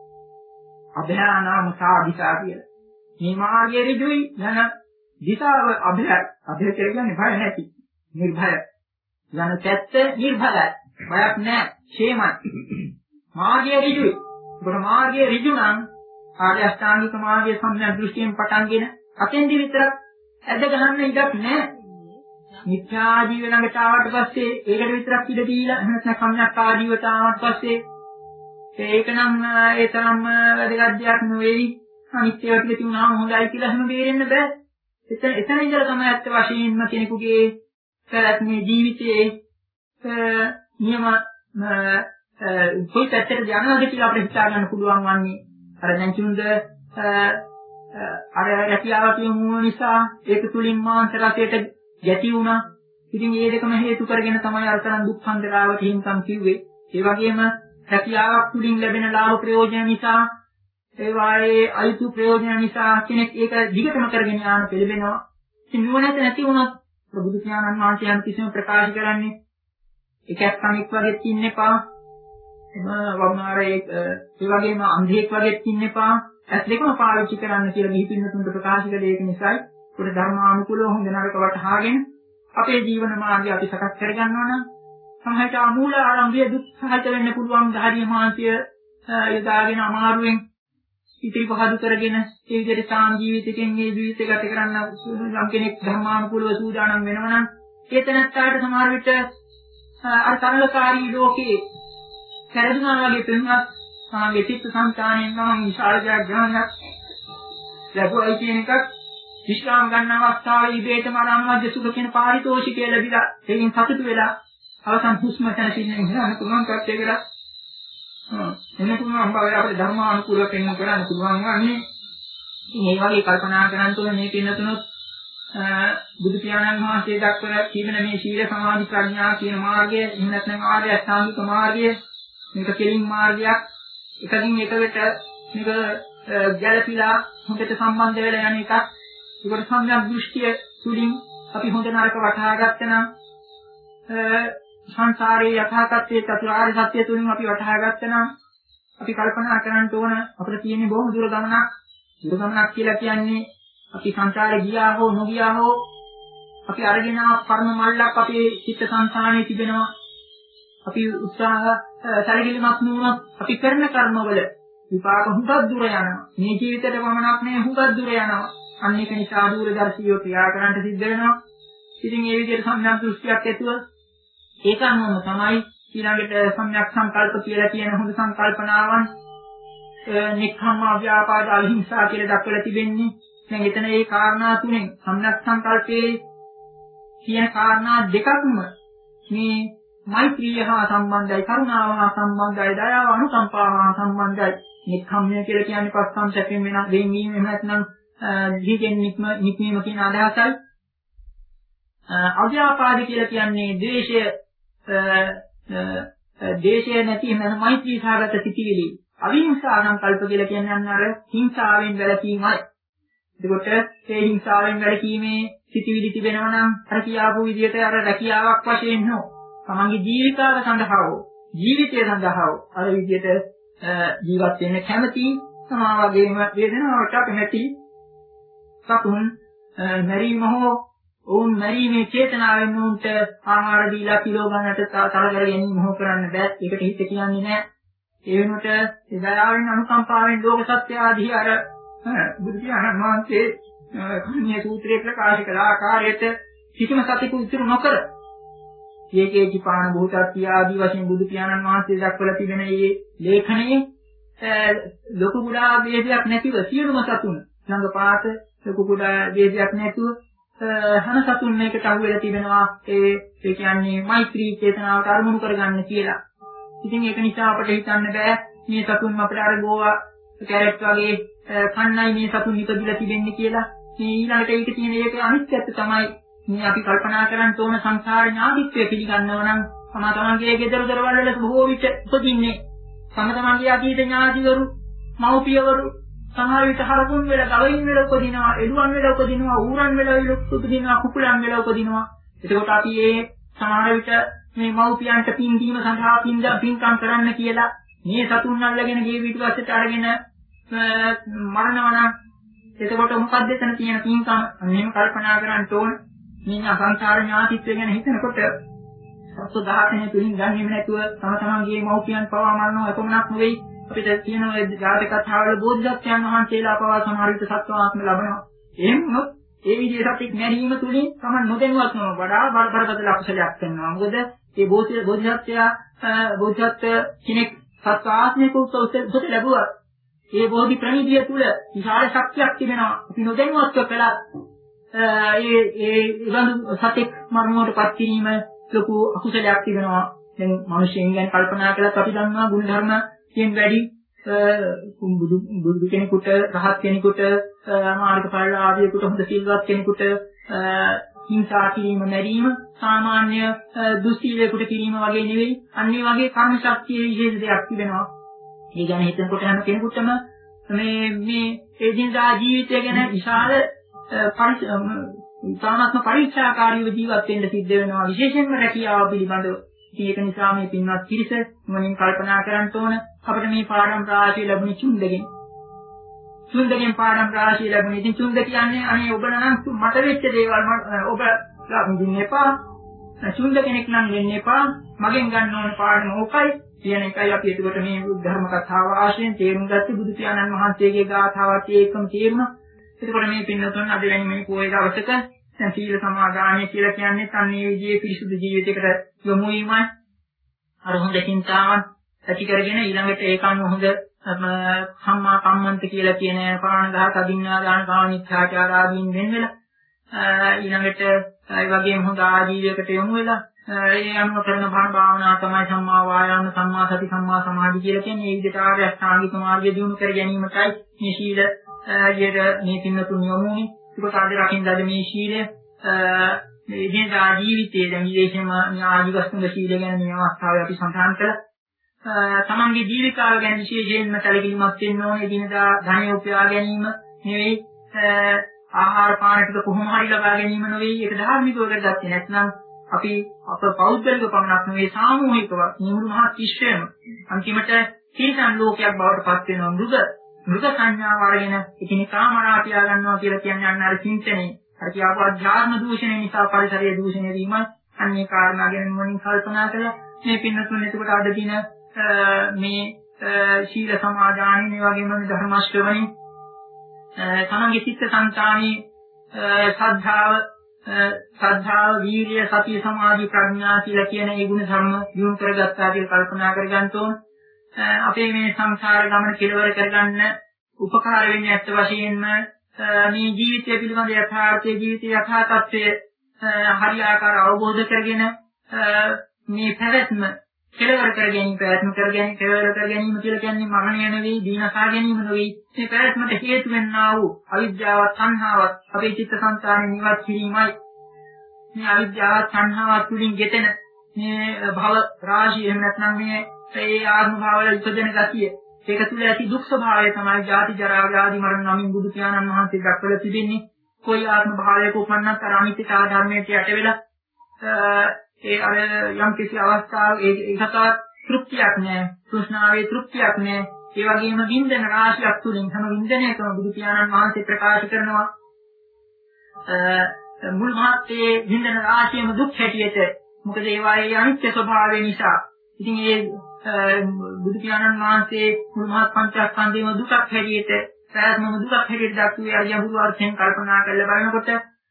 අභයා නාම සාදිසා කියලා. මේ මාර්ගයේ ඍජුයි යන දිශාව අභය. අභය කියන්නේ භය නැති. නිර්භය. යන පැත්ත නිර්භයයි. බයක් නැහැ. ക്ഷേමයි. මාර්ගයේ ඍජුයි. ඒකට මාර්ගයේ ඍජු නම් ආර්ය අෂ්ටාංගික මාර්ගයේ සම්‍යක් දෘෂ්ටියෙන් පටන්ගෙන අතෙන්දි විතරක් ඇද ගන්න ඉඩක් නැහැ. මිත්‍යා ජීව ළඟට ආවට පස්සේ ඒකට විතරක් ඉඩ දීලා නැත්නම් සම්‍යක් ආජීවයට ආවට පස්සේ ඒක නම් ඒ තරම්ම වැදගත් දෙයක් නෙවෙයි. අනිත්‍ය ටික තියුණාම හොඳයි කියලා හැම බේරෙන්න බෑ. එතන එතන ඉඳලා තමයි ඇත්ත වශයෙන්ම කෙනෙකුගේ පැවැත්මේ ජීවිතයේ නියම කොයි පැත්තට යනවද කියලා අපිට හිතා ගන්න පුළුවන් වන්නේ. අර දැන් කිව්ද අර රැකියාව කියමු නිසා ඒක තුලින් මාංශ රසයට ගැටි වුණා. ඉතින් මේ දෙකම හේතු කරගෙන තමයි අර තරම් දුක් හන්දරාවට හින්කම් කිව්වේ. ඒ වගේම රැකියාවක් තුලින් ලැබෙන ලාභ ප්‍රයෝජන නිසා ඒ වායේ අයිතු ප්‍රයෝජන නිසා කෙනෙක් ඒක දිගටම කරගෙන යන පෙළඹෙනවා. ඉතින් නුවණැති නැති වුණොත් බුදු පියාණන් වහන්සේ යම් කිසිම ප්‍රකාශ කරන්නේ එකක් කණෙක් වගේ ඉන්න එපා. වමාර ඒ වගේම අන්ධයෙක් වගේ ඉන්න එපා. ඇස් දෙකම පාවිච්චි කරන්න කියලා දීපින්නතුන්ට ප්‍රකාශ කළේ ඒක නිසායි. උඩ ධර්මානුකූලව හොඳ නරක වටහාගෙන අපේ ජීවන මාර්ගය අපි සකස් කරගන්නවා නම් සමහරට අමූල ආරම්භය දුක් සහගත වෙන්න පුළුවන්. ධාර්ය මාංශය යොදාගෙන අමාරුවෙන් ඉතිරි පහදු කරගෙන ඒ විදිහට සාම ජීවිතයෙන් මේ ජීවිතය ගත කරන්න යම් කෙනෙක් ධර්මානුකූලව සූදානම් වෙනවා නම් ඒ තැනට සමහර විට අර තරලකාරී ලෝකේ කැරදුනා වගේ පෙනුනත් සාමයේ චිත්ත සංතානයෙන් නම් විශාල ජයග්‍රහණයක් ලැබුවයි කියන එකක් විශ්‍රාම ගන්න අවස්ථාවේ ඉබේටම අනුමධ්‍ය සුඛ කියන පාරිතෝෂිකය ලැබිලා ඒකෙන් සතුටු වෙලා අවසන් හුස්ම තැනකින් ඉඳලා පුළුවන් කට්ටියකට එන්න පුළුවන් බව අපේ ධර්මානුකූලව පෙන්වන්න කරන්න පුළුවන් වන්නේ. මේ වගේ කල්පනා කරන් තුන මේ පින්නතුනොත් බුදු පියාණන් වහන්සේ දක්වන කීමන මේ සීල සමාධි ප්‍රඥා කියන මාර්ගය එහෙම නැත්නම් ආර්ය අෂ්ටාංගික මාර්ගය මේක කෙලින් මාර්ගයක්. එකකින් එකකට මේක ගැළපීලා හොඳට සම්බන්ධ වෙලා යන එකක්. ඒකට සම්‍යක් දෘෂ්ටිය තුලින් අපි හොඳ නරක වටහා ගත්තනම් සංසාරයේ යථා තත්ත්වයේ චතුරාර්ය සත්‍ය තුලින් අපි වටහා ගත්තනම් අපි කල්පනා කරන්න ඕන අපිට තියෙන බොහොම දුර ගමනක්. දුර ගමනක් කියලා කියන්නේ අපි සංසාරේ ගියා හෝ නොගියා හෝ අපි අරගෙන කර්ම මල්ලක් අපේ චිත්ත සංසාරයේ තිබෙනවා. අපි උත්සාහ සැලකිලිමත් නුනොත් අපි කරන කර්මවල විපාක හුඟක් දුර යනවා. මේ ජීවිතේට පමණක් නෙවෙයි හුඟක් දුර යනවා. අන්න ඒක නිසා දූරදර්ශීව ක්‍රියා කරන්නට සිද්ධ වෙනවා. ඉතින් මේ විදිහට සම්‍යක් දෘෂ්ටියක් ඇතුව ඒක අනුවම තමයි ඊළඟට සම්‍යක් සංකල්ප කියලා කියන හොඳ සංකල්පනාවන් නික්ඛම්ම ව්‍යාපාද අහිංසා කියලා දක්වලා තිබෙන්නේ. දැන් එතන මේ කාරණා තුනෙන් සම්‍යක් සංකල්පයේ කියන කාරණා දෙකක්ම මේ මෛත්‍රිය හා සම්බන්ධයි, කරුණාව හා සම්බන්ධයි, දයාව අනුකම්පාව හා සම්බන්ධයි. නික්ඛම්මය කියලා කියන්නේ පස්සම් සැපෙන් වෙන දෙවීම එහෙම නැත්නම් දීගෙන් නික්ම නික්මීම කියන අදහසයි. අව්‍යාපාද කියලා කියන්නේ ද්වේෂය ද්වේෂය නැති වෙන මෛත්‍රී සාගත සිටිවිලි. අවිහිංසා සංකල්ප කියලා කියන්නේ අන්න අර හිංසාවෙන් වැළකීමයි. එතකොට මේ හිංසාවෙන් වැළකීමේ සිටිවිලි තිබෙනවා නම් අර කියාපු විදිහට අර රැකියාවක් වශයෙන් නෝ තමන්ගේ ජීවිතාව සඳහා ජීවිතය සඳහා අර විදිහට ජීවත් වෙන්න කැමති තමා වගේම වේදනාවට කැමති සතුන් මරීම හෝ ඔවුන් මරීමේ චේතනාවෙන් උන්ට ආහාර දීලා කිලෝ ගන්නට තරගර ගැනීම හෝ කරන්න බෑ. ඒකට හිත කියන්නේ නෑ. ඒ වෙනුවට දයාවෙන් අනුකම්පාවෙන් ලෝක සත්‍ය ආදී අර බුදු පියාණන් වහන්සේ කන්නේ සූත්‍රයේ ප්‍රකාශ කළ ආකාරයට කිසිම සතෙකු ඉතුරු නොකර ඒකේකී පාන භූතත්‍ය ආදී වශයෙන් බුදු පියාණන් වහන්සේ දක්වලා තිබෙන මේ ලේඛනයේ ලොකු කුඩා ભેදයක් නැතිව සියලුම සතුන් ළඟ පාත ලොකු කුඩා ભેදයක් නැතුව හන සතුන් මේකට අහු වෙලා තිබෙනවා. ඒ ඒ කියන්නේ මෛත්‍රී චේතනාවට අරමුණු කරගන්න කියලා. ඉතින් ඒක නිසා අපිට හිතන්න බෑ මේ සතුන් අපිට අර ගෝවා කැරට් වගේ කන්නයි මේ සතුන් ඉපදිලා තිබෙන්නේ කියලා. මේ ඊළඟට ඒක තියෙන ඒකේ අනිත්‍යත්වය තමයි මේ අපි කල්පනා කරන්න ඕන සංසාර ඥාතිත්වය පිළිගන්නව නම් තම තමන්ගේ ගෙදර දොරවල් වල බොහෝ විට උපදින්නේ තම තමන්ගේ අතීත ඥාතිවරු මව්පියවරු සමහර විට හරකුන් වල ගවයින් වල උපදිනවා, එළුවන් වල උපදිනවා, ඌරන් වල උපදිනවා, කුකුලන් වල උපදිනවා. එතකොට අපි මේ සමහර විට මේ මව්පියන්ට පින් දීම සඳහා පින් පින්කම් කරන්න කියලා මේ සතුන් අල්ලගෙන ගේ පිටුපස්සට අරගෙන මරනවා නම් එතකොට මොකක්ද එතන තියෙන පින්කම? මෙහෙම කල්පනා කරන්න ඕන. මේ අසංසාර ඥාතිත්වය ගැන හිතනකොට සත්‍ය දහතෙන තුලින් ගන්නෙම නැතුව තම තමන්ගේ මව්පියන් පවා මරනවා එපමණක් නෙවෙයි. අපිට කියන ඔය ජාතක කතාවල බෝධිසත්වයන් වහන්සේලා පවා සමහර විට සත්වාත්ම ලබනවා. එහෙම වුණොත් ඒ විදිහට අපි මැරීම තුලින් තමයි නොදැනුවත්වම වඩා බරපතල අකුසලයක් කරනවා. මොකද මේ බෝධිසත්වයා බෝධිසත්ව කෙනෙක් සත්වාත්මික උත්සව ලැබුවා. ඒ බෝධි ප්‍රණීතිය තුල විශාල ශක්තියක් තිබෙනවා. අපි නොදැනුවත්ව කළා ඒ ඒ ඉවඳු සතෙක් මරණයටපත් කිරීම ලොකු අකුසලයක් තිබෙනවා. දැන් මිනිස්යන් ගැන කල්පනා කළත් අපි දන්නවා ගුණ ධර්ම කියන වැඩි බුදු බුදු කෙනෙකුට රහත් කෙනෙකුට මාර්ගඵල ආදියෙකුට හොඳ සිල්වත් කෙනෙකුට හිංසා කිරීම මැරීම සාමාන්‍ය දුස්සීලයකට කිරීම වගේ නෙවෙයි. අන්නේ වගේ කර්ම ශක්තියේ විශේෂ දෙයක් තිබෙනවා. ඒ ගැන හිතනකොට හැම කෙනෙකුටම මේ මේ එදිනදා ජීවිතය ගැන විශාල පරිසාත්මක පරීක්ෂාකාරීව ජීවත් වෙන්න සිද්ධ වෙනවා. විශේෂයෙන්ම රැකියාව පිළිබඳව. ඒක නිසා මේ පින්වත් පිරිස මොනින් කල්පනා කරන්න ඕන අපිට මේ පාඩම් රාශිය ලැබුණේ චුන්දගෙන්. චුන්දගෙන් පාඩම් රාශිය ලැබුණේ. ඉතින් චුන්ද කියන්නේ අනේ ඔබ නම් මට වෙච්ච දේවල් ඔබ ගන්න එපා. චුන්ද කෙනෙක් නම් වෙන්න එපා. මගෙන් ගන්න ඕන පාඩම ඕකයි. කියන එකයි අපි එතකොට මේ ධර්ම කතාව ආශ්‍රයෙන් තේරුම් ගත්තේ බුදු පියාණන් වහන්සේගේ ගාථාවත් ඒකම තේරුණා. එතකොට මේ පින්නතුන් අද වෙනි මේ පොයේ දවසක දැන් සීල සමාදානය කියලා කියන්නේ අන්නේ විදිහේ පිරිසුදු ජීවිතයකට යොමු වීමයි. අර හොඳ චින්තාවන් ඇති කරගෙන ඊළඟට ඒකන් හොඳ සම්මා කම්මන්ත කියලා කියන ප්‍රාණඝාත අදින්නා දාන කාමීච්ඡාචාර ආදීන් වෙන වෙලා ඊළඟට ඒ වගේම හොඳ ආජීවයකට යොමු වෙලා ඒ අනුව කරන භාවනා තමයි සම්මා වායාම සම්මා සති සම්මා සමාධි කියලා කියන්නේ. මේ විදිහට ආර්ය අෂ්ටාංගික මාර්ගය දියුණු කර ගැනීමටයි මේ ශීල යෙද මේ පින්නතුන් යොමුනේ. ඒක කාර්ය රකින්න අද මේ ශීලය මේ ජීවිතයේ දැන් විශේෂයෙන්ම ආජීවස්තුංග ශීලය ගැන මේ අවස්ථාවේ අපි සඳහන් කළා. තමන්ගේ ජීවිකාව ගැන විශේෂයෙන්ම සැලකිලිමත් වෙන්න ඕනේ. දිනදා ධනෙ උපයා ගැනීම නෙවෙයි, ආහාර පාන ටික කොහොම හරි ලබා ගැනීම නෙවෙයි. ඒක ධාර්මිකව කරගත්තේ නැත්නම් අපි අප පෞද්ගලික පමණක් නෙවෙයි සාමූහිකව නිමුරු මහත් විශ්වයම අන්තිමට තීසන් ලෝකයක් බවට පත් වෙනවා. මෘග මෘග සංඥාව අරගෙන එකිනෙකා මරා පියා ගන්නවා කියලා කියන්නේ අන්න අර චින්තනයේ අර කියාපු අධ්‍යාත්ම දූෂණය නිසා පරිසරයේ දූෂණය වීමයි. අන්නේ කාරණා ගැන මොනින් කල්පනා කළා මේ පින්නතුන් එතකොට අද දින මේ ශීල සමාදානයේ මේ වගේම ධර්ම ශ්‍රවණේ තමන්ගේ චිත්ත සංතානයේ ශ්‍රද්ධාව ශ්‍රද්ධාව, වීර්ය, සතිය, සමාධි, ප්‍රඥා කියලා කියන ඒ ගුණ ධර්ම දියුණු කරගත්තා කියලා කල්පනා කරගන්න ඕන. අපේ මේ සංසාර ගමන කෙලවර කරගන්න උපකාර වෙන්නේ ඇත්ත වශයෙන්ම මේ ජීවිතය පිළිබඳ යථාර්ථයේ ජීවිතයේ යථා තත්ත්වය හරියාකාර අවබෝධ කරගෙන මේ පැවැත්ම කෙලවර කර ගැනීම ප්‍රයත්න කර ගැනීම කෙලවර කර ගැනීම කියලා කියන්නේ මරණය නෙවෙයි, දීනසා ගැනීම නෙවෙයි. මේ පැවැත්මට හේතු වෙන්නා වූ අවිද්‍යාවත්, සංහාවත් අපේ චිත්තසංතානෙ නිවත් කිරීමයි. මේ අවිද්‍යාවත්, සංහාවත් තුලින් ගෙතෙන මේ භව රාශිය එහෙම නැත්නම් මේ ඒ ආත්ම භාවවල ඉපදෙන ගතිය. ඒක තුල ඇති දුක් ස්වභාවය තමයි ජාති ජරා ව්‍යාධි මරණ නමින් බුදු පියාණන් වහන්සේ දක්වලා තිබෙන්නේ. કોઈ ආත්ම භාවයක උපන්නත් අර අනිත්‍යතා ධර්මයට යට වෙලා ඒ අර යම් කිසි අවස්ථාවක ඒකත් තෘප්තියක් නෑ, තෘෂ්ණාවේ තෘප්තියක් නෑ. ඒ වගේම වින්දන රාශියක් තුලින් හැම වින්දනයකම බුදු පියාණන් වහන්සේ ප්‍රකාශ කරනවා මුල් මහත්යේ වින්දන රාශියම දුක් හැටියට. මොකද ඒවායේ අනිත්‍ය ස්වභාවය නිසා. ඉතින් ඒ බුදු පියාණන් වහන්සේ මුල් මහත් පංචස්කන්ධයේම දුකක් හැටියට, ප්‍රාත්මම දුකක් හැටියට දක්වන්නේ අරියහුරු අර්ථයෙන් කල්පනා කරලා බලනකොට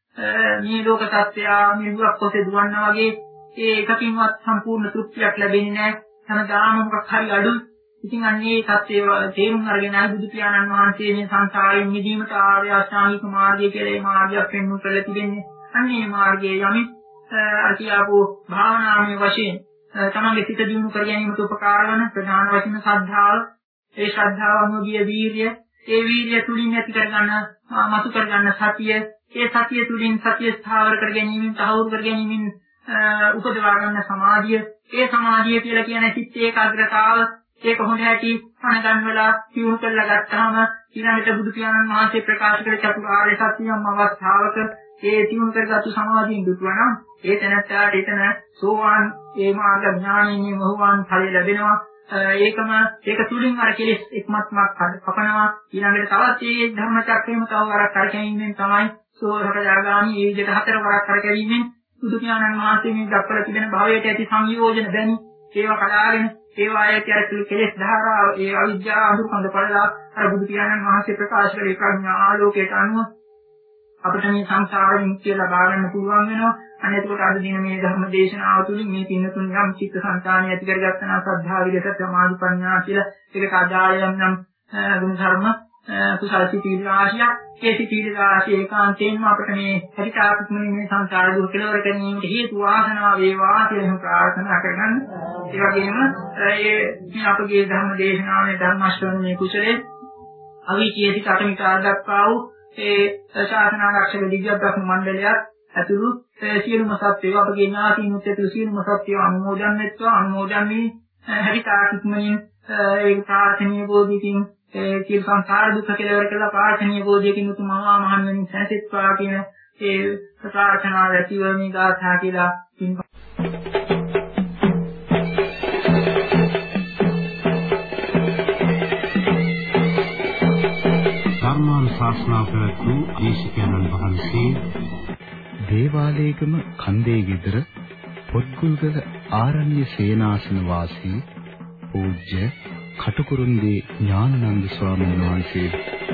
මේ ලෝක සත්‍යය මේ දුක් ඔස්සේ දුවන්නා වගේ ඒ එකකින්වත් සම්පූර්ණ තෘප්තියක් ලැබෙන්නේ නැහැ. හැමදාම මොකක් හරි අඩුයි. ඉතින් අන්නේ සත්‍යය තේරුම් අරගෙන බුදු පියාණන් වහන්සේ මේ සංසාරයෙන් මිදීමට ආර්ය අෂ්ටාංගික මාර්ගය කියලා මේ මාර්ගයක් පෙන්වු කරලා තිබෙන්නේ. අන්නේ මාර්ගයේ යමින් අතියාපෝ භාවනාමය වශයෙන් තමන්ගේ සිත දියුණු කර ගැනීමට උපකාර වන ප්‍රධාන වශයෙන් ශ්‍රද්ධාව, ඒ ශ්‍රද්ධාව අනුගිය වීර්ය, ඒ වීර්ය තුලින් ඇති කරගන්න මතු කරගන්න සතිය, ඒ සතිය තුලින් සතිය ස්ථාවර කර ගැනීමෙන්, තහවුරු කර ගැනීමෙන් උපදවා ගන්න සමාධිය, ඒ සමාධිය කියලා කියන චිත්ත ඒකාග්‍රතාව, ඒක හොඳ හැටි පණගන්වලා දියුණු කරලා ගත්තාම ඊළඟට බුදු පියාණන් වහන්සේ ප්‍රකාශ කළ චතුරාර්ය සත්‍යයම අවස්ථාවක ඒ දියුණු කරගත්තු සමාධියෙන් දුටුවනම් ඒ තැනට එතන සෝවාන් ඒ මාර්ග ඥානයෙන් වහුවාන් ඵලය ලැබෙනවා. ඒකම ඒක තුලින් අර කෙලෙස් එක්මත්මක් කපනවා. ඊළඟට තවත් මේ ධර්ම චක්‍රයේම තව වරක් කරකැවීමෙන් තමයි සෝරකජාගාමි ඒ විදිහට හතර වරක් කරකැවීමෙන් බුදු පියාණන් වහන්සේ මේ දක්වලා තිබෙන භවයට ඇති සංයෝජන බැනි ඒවා කඩාගෙන ඒවා ආයතය ඇතුළු කෙලෙස් ධාරාව ඒ අවිද්‍යාව අඳුරකඳ පළලා අර බුදු පියාණන් වහන්සේ ප්‍රකාශ කළ ප්‍රඥා ආලෝකයට අනුව අපිට මේ සංසාරයෙන් මුක්තිය ලබා ගන්න පුළුවන් වෙනවා. අන්න එතකොට අද දින මේ ධර්ම දේශනාව තුළින් මේ පින්නතුන් යම් චිත්ත සංතානිය ඇති කරගත්තා නම් ශ්‍රද්ධාව, විරත, සමාධි, ප්‍රඥා කියලා ඒකට අදාළ යම් නම් ගුණ ධර්ම කුසල සිතිවිලි රාශියක්. ඒ සිතිවිලි රාශිය ඒකාන්තයෙන්ම අපිට මේ හරිතාත්මනේ මේ සංසාර දුක කෙලවර ගැනීමට හේතු වාසනාව වේවා කියලා ප්‍රාර්ථනා කරගන්න. ඒ වගේම ඒ මේ අපගේ ධර්ම දේශනාවේ ධර්ම ශ්‍රවණයේ කුසලයේ අවීචියති කටමිතා දක්වා වූ ඒ ශාසනාරක්ෂක දිව්‍ය බ්‍රහ්ම මණ්ඩලයක් ඇතුළු සියලුම සත්වයෝ අපගේ ඥාතීනුත් ඇතුළු සියලුම සත්වයෝ අනුමෝදන් වෙත්වා. අනුමෝදන් වී හරිතාත්මනේ ඒ ප්‍රාර්ථනීය බෝධිකින් ඒ සියලු සංසාර දුක කෙලවර කළා ප්‍රාර්ථනීය බෝධියකින් උතුම් මහා මහන් වෙනින් සැනසෙත්වා කියන ඒ ප්‍රාර්ථනාව ඇතිව මේ ගාථා කියලා ධර්මානුශාසනා කරපු දේශකයන්න් වහන්සේ දේවාලේගම කන්දේ ගෙදර පොත්ගුල්ගල ආරණ්‍ය සේනාසන වාසී පූජ්‍ය කටුකුරුන්දී ඥානানন্দ ස්වාමීන් වහන්සේ.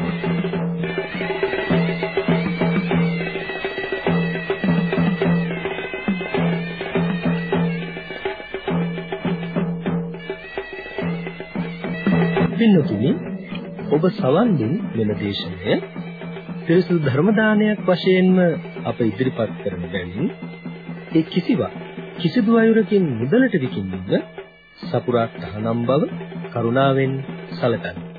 පින්නතුනි, ඔබ සවන් දුන් මෙම දේශනය පිරිසුදු ධර්ම දානයක් වශයෙන්ම අප ඉදිරිපත් කරන බැවින් ඒ කිසිවක් කිසිදු අයුරකින් මුදලට විකිණීම සපුරා තහනම් බව කරුණාවෙන් සැලකන්න.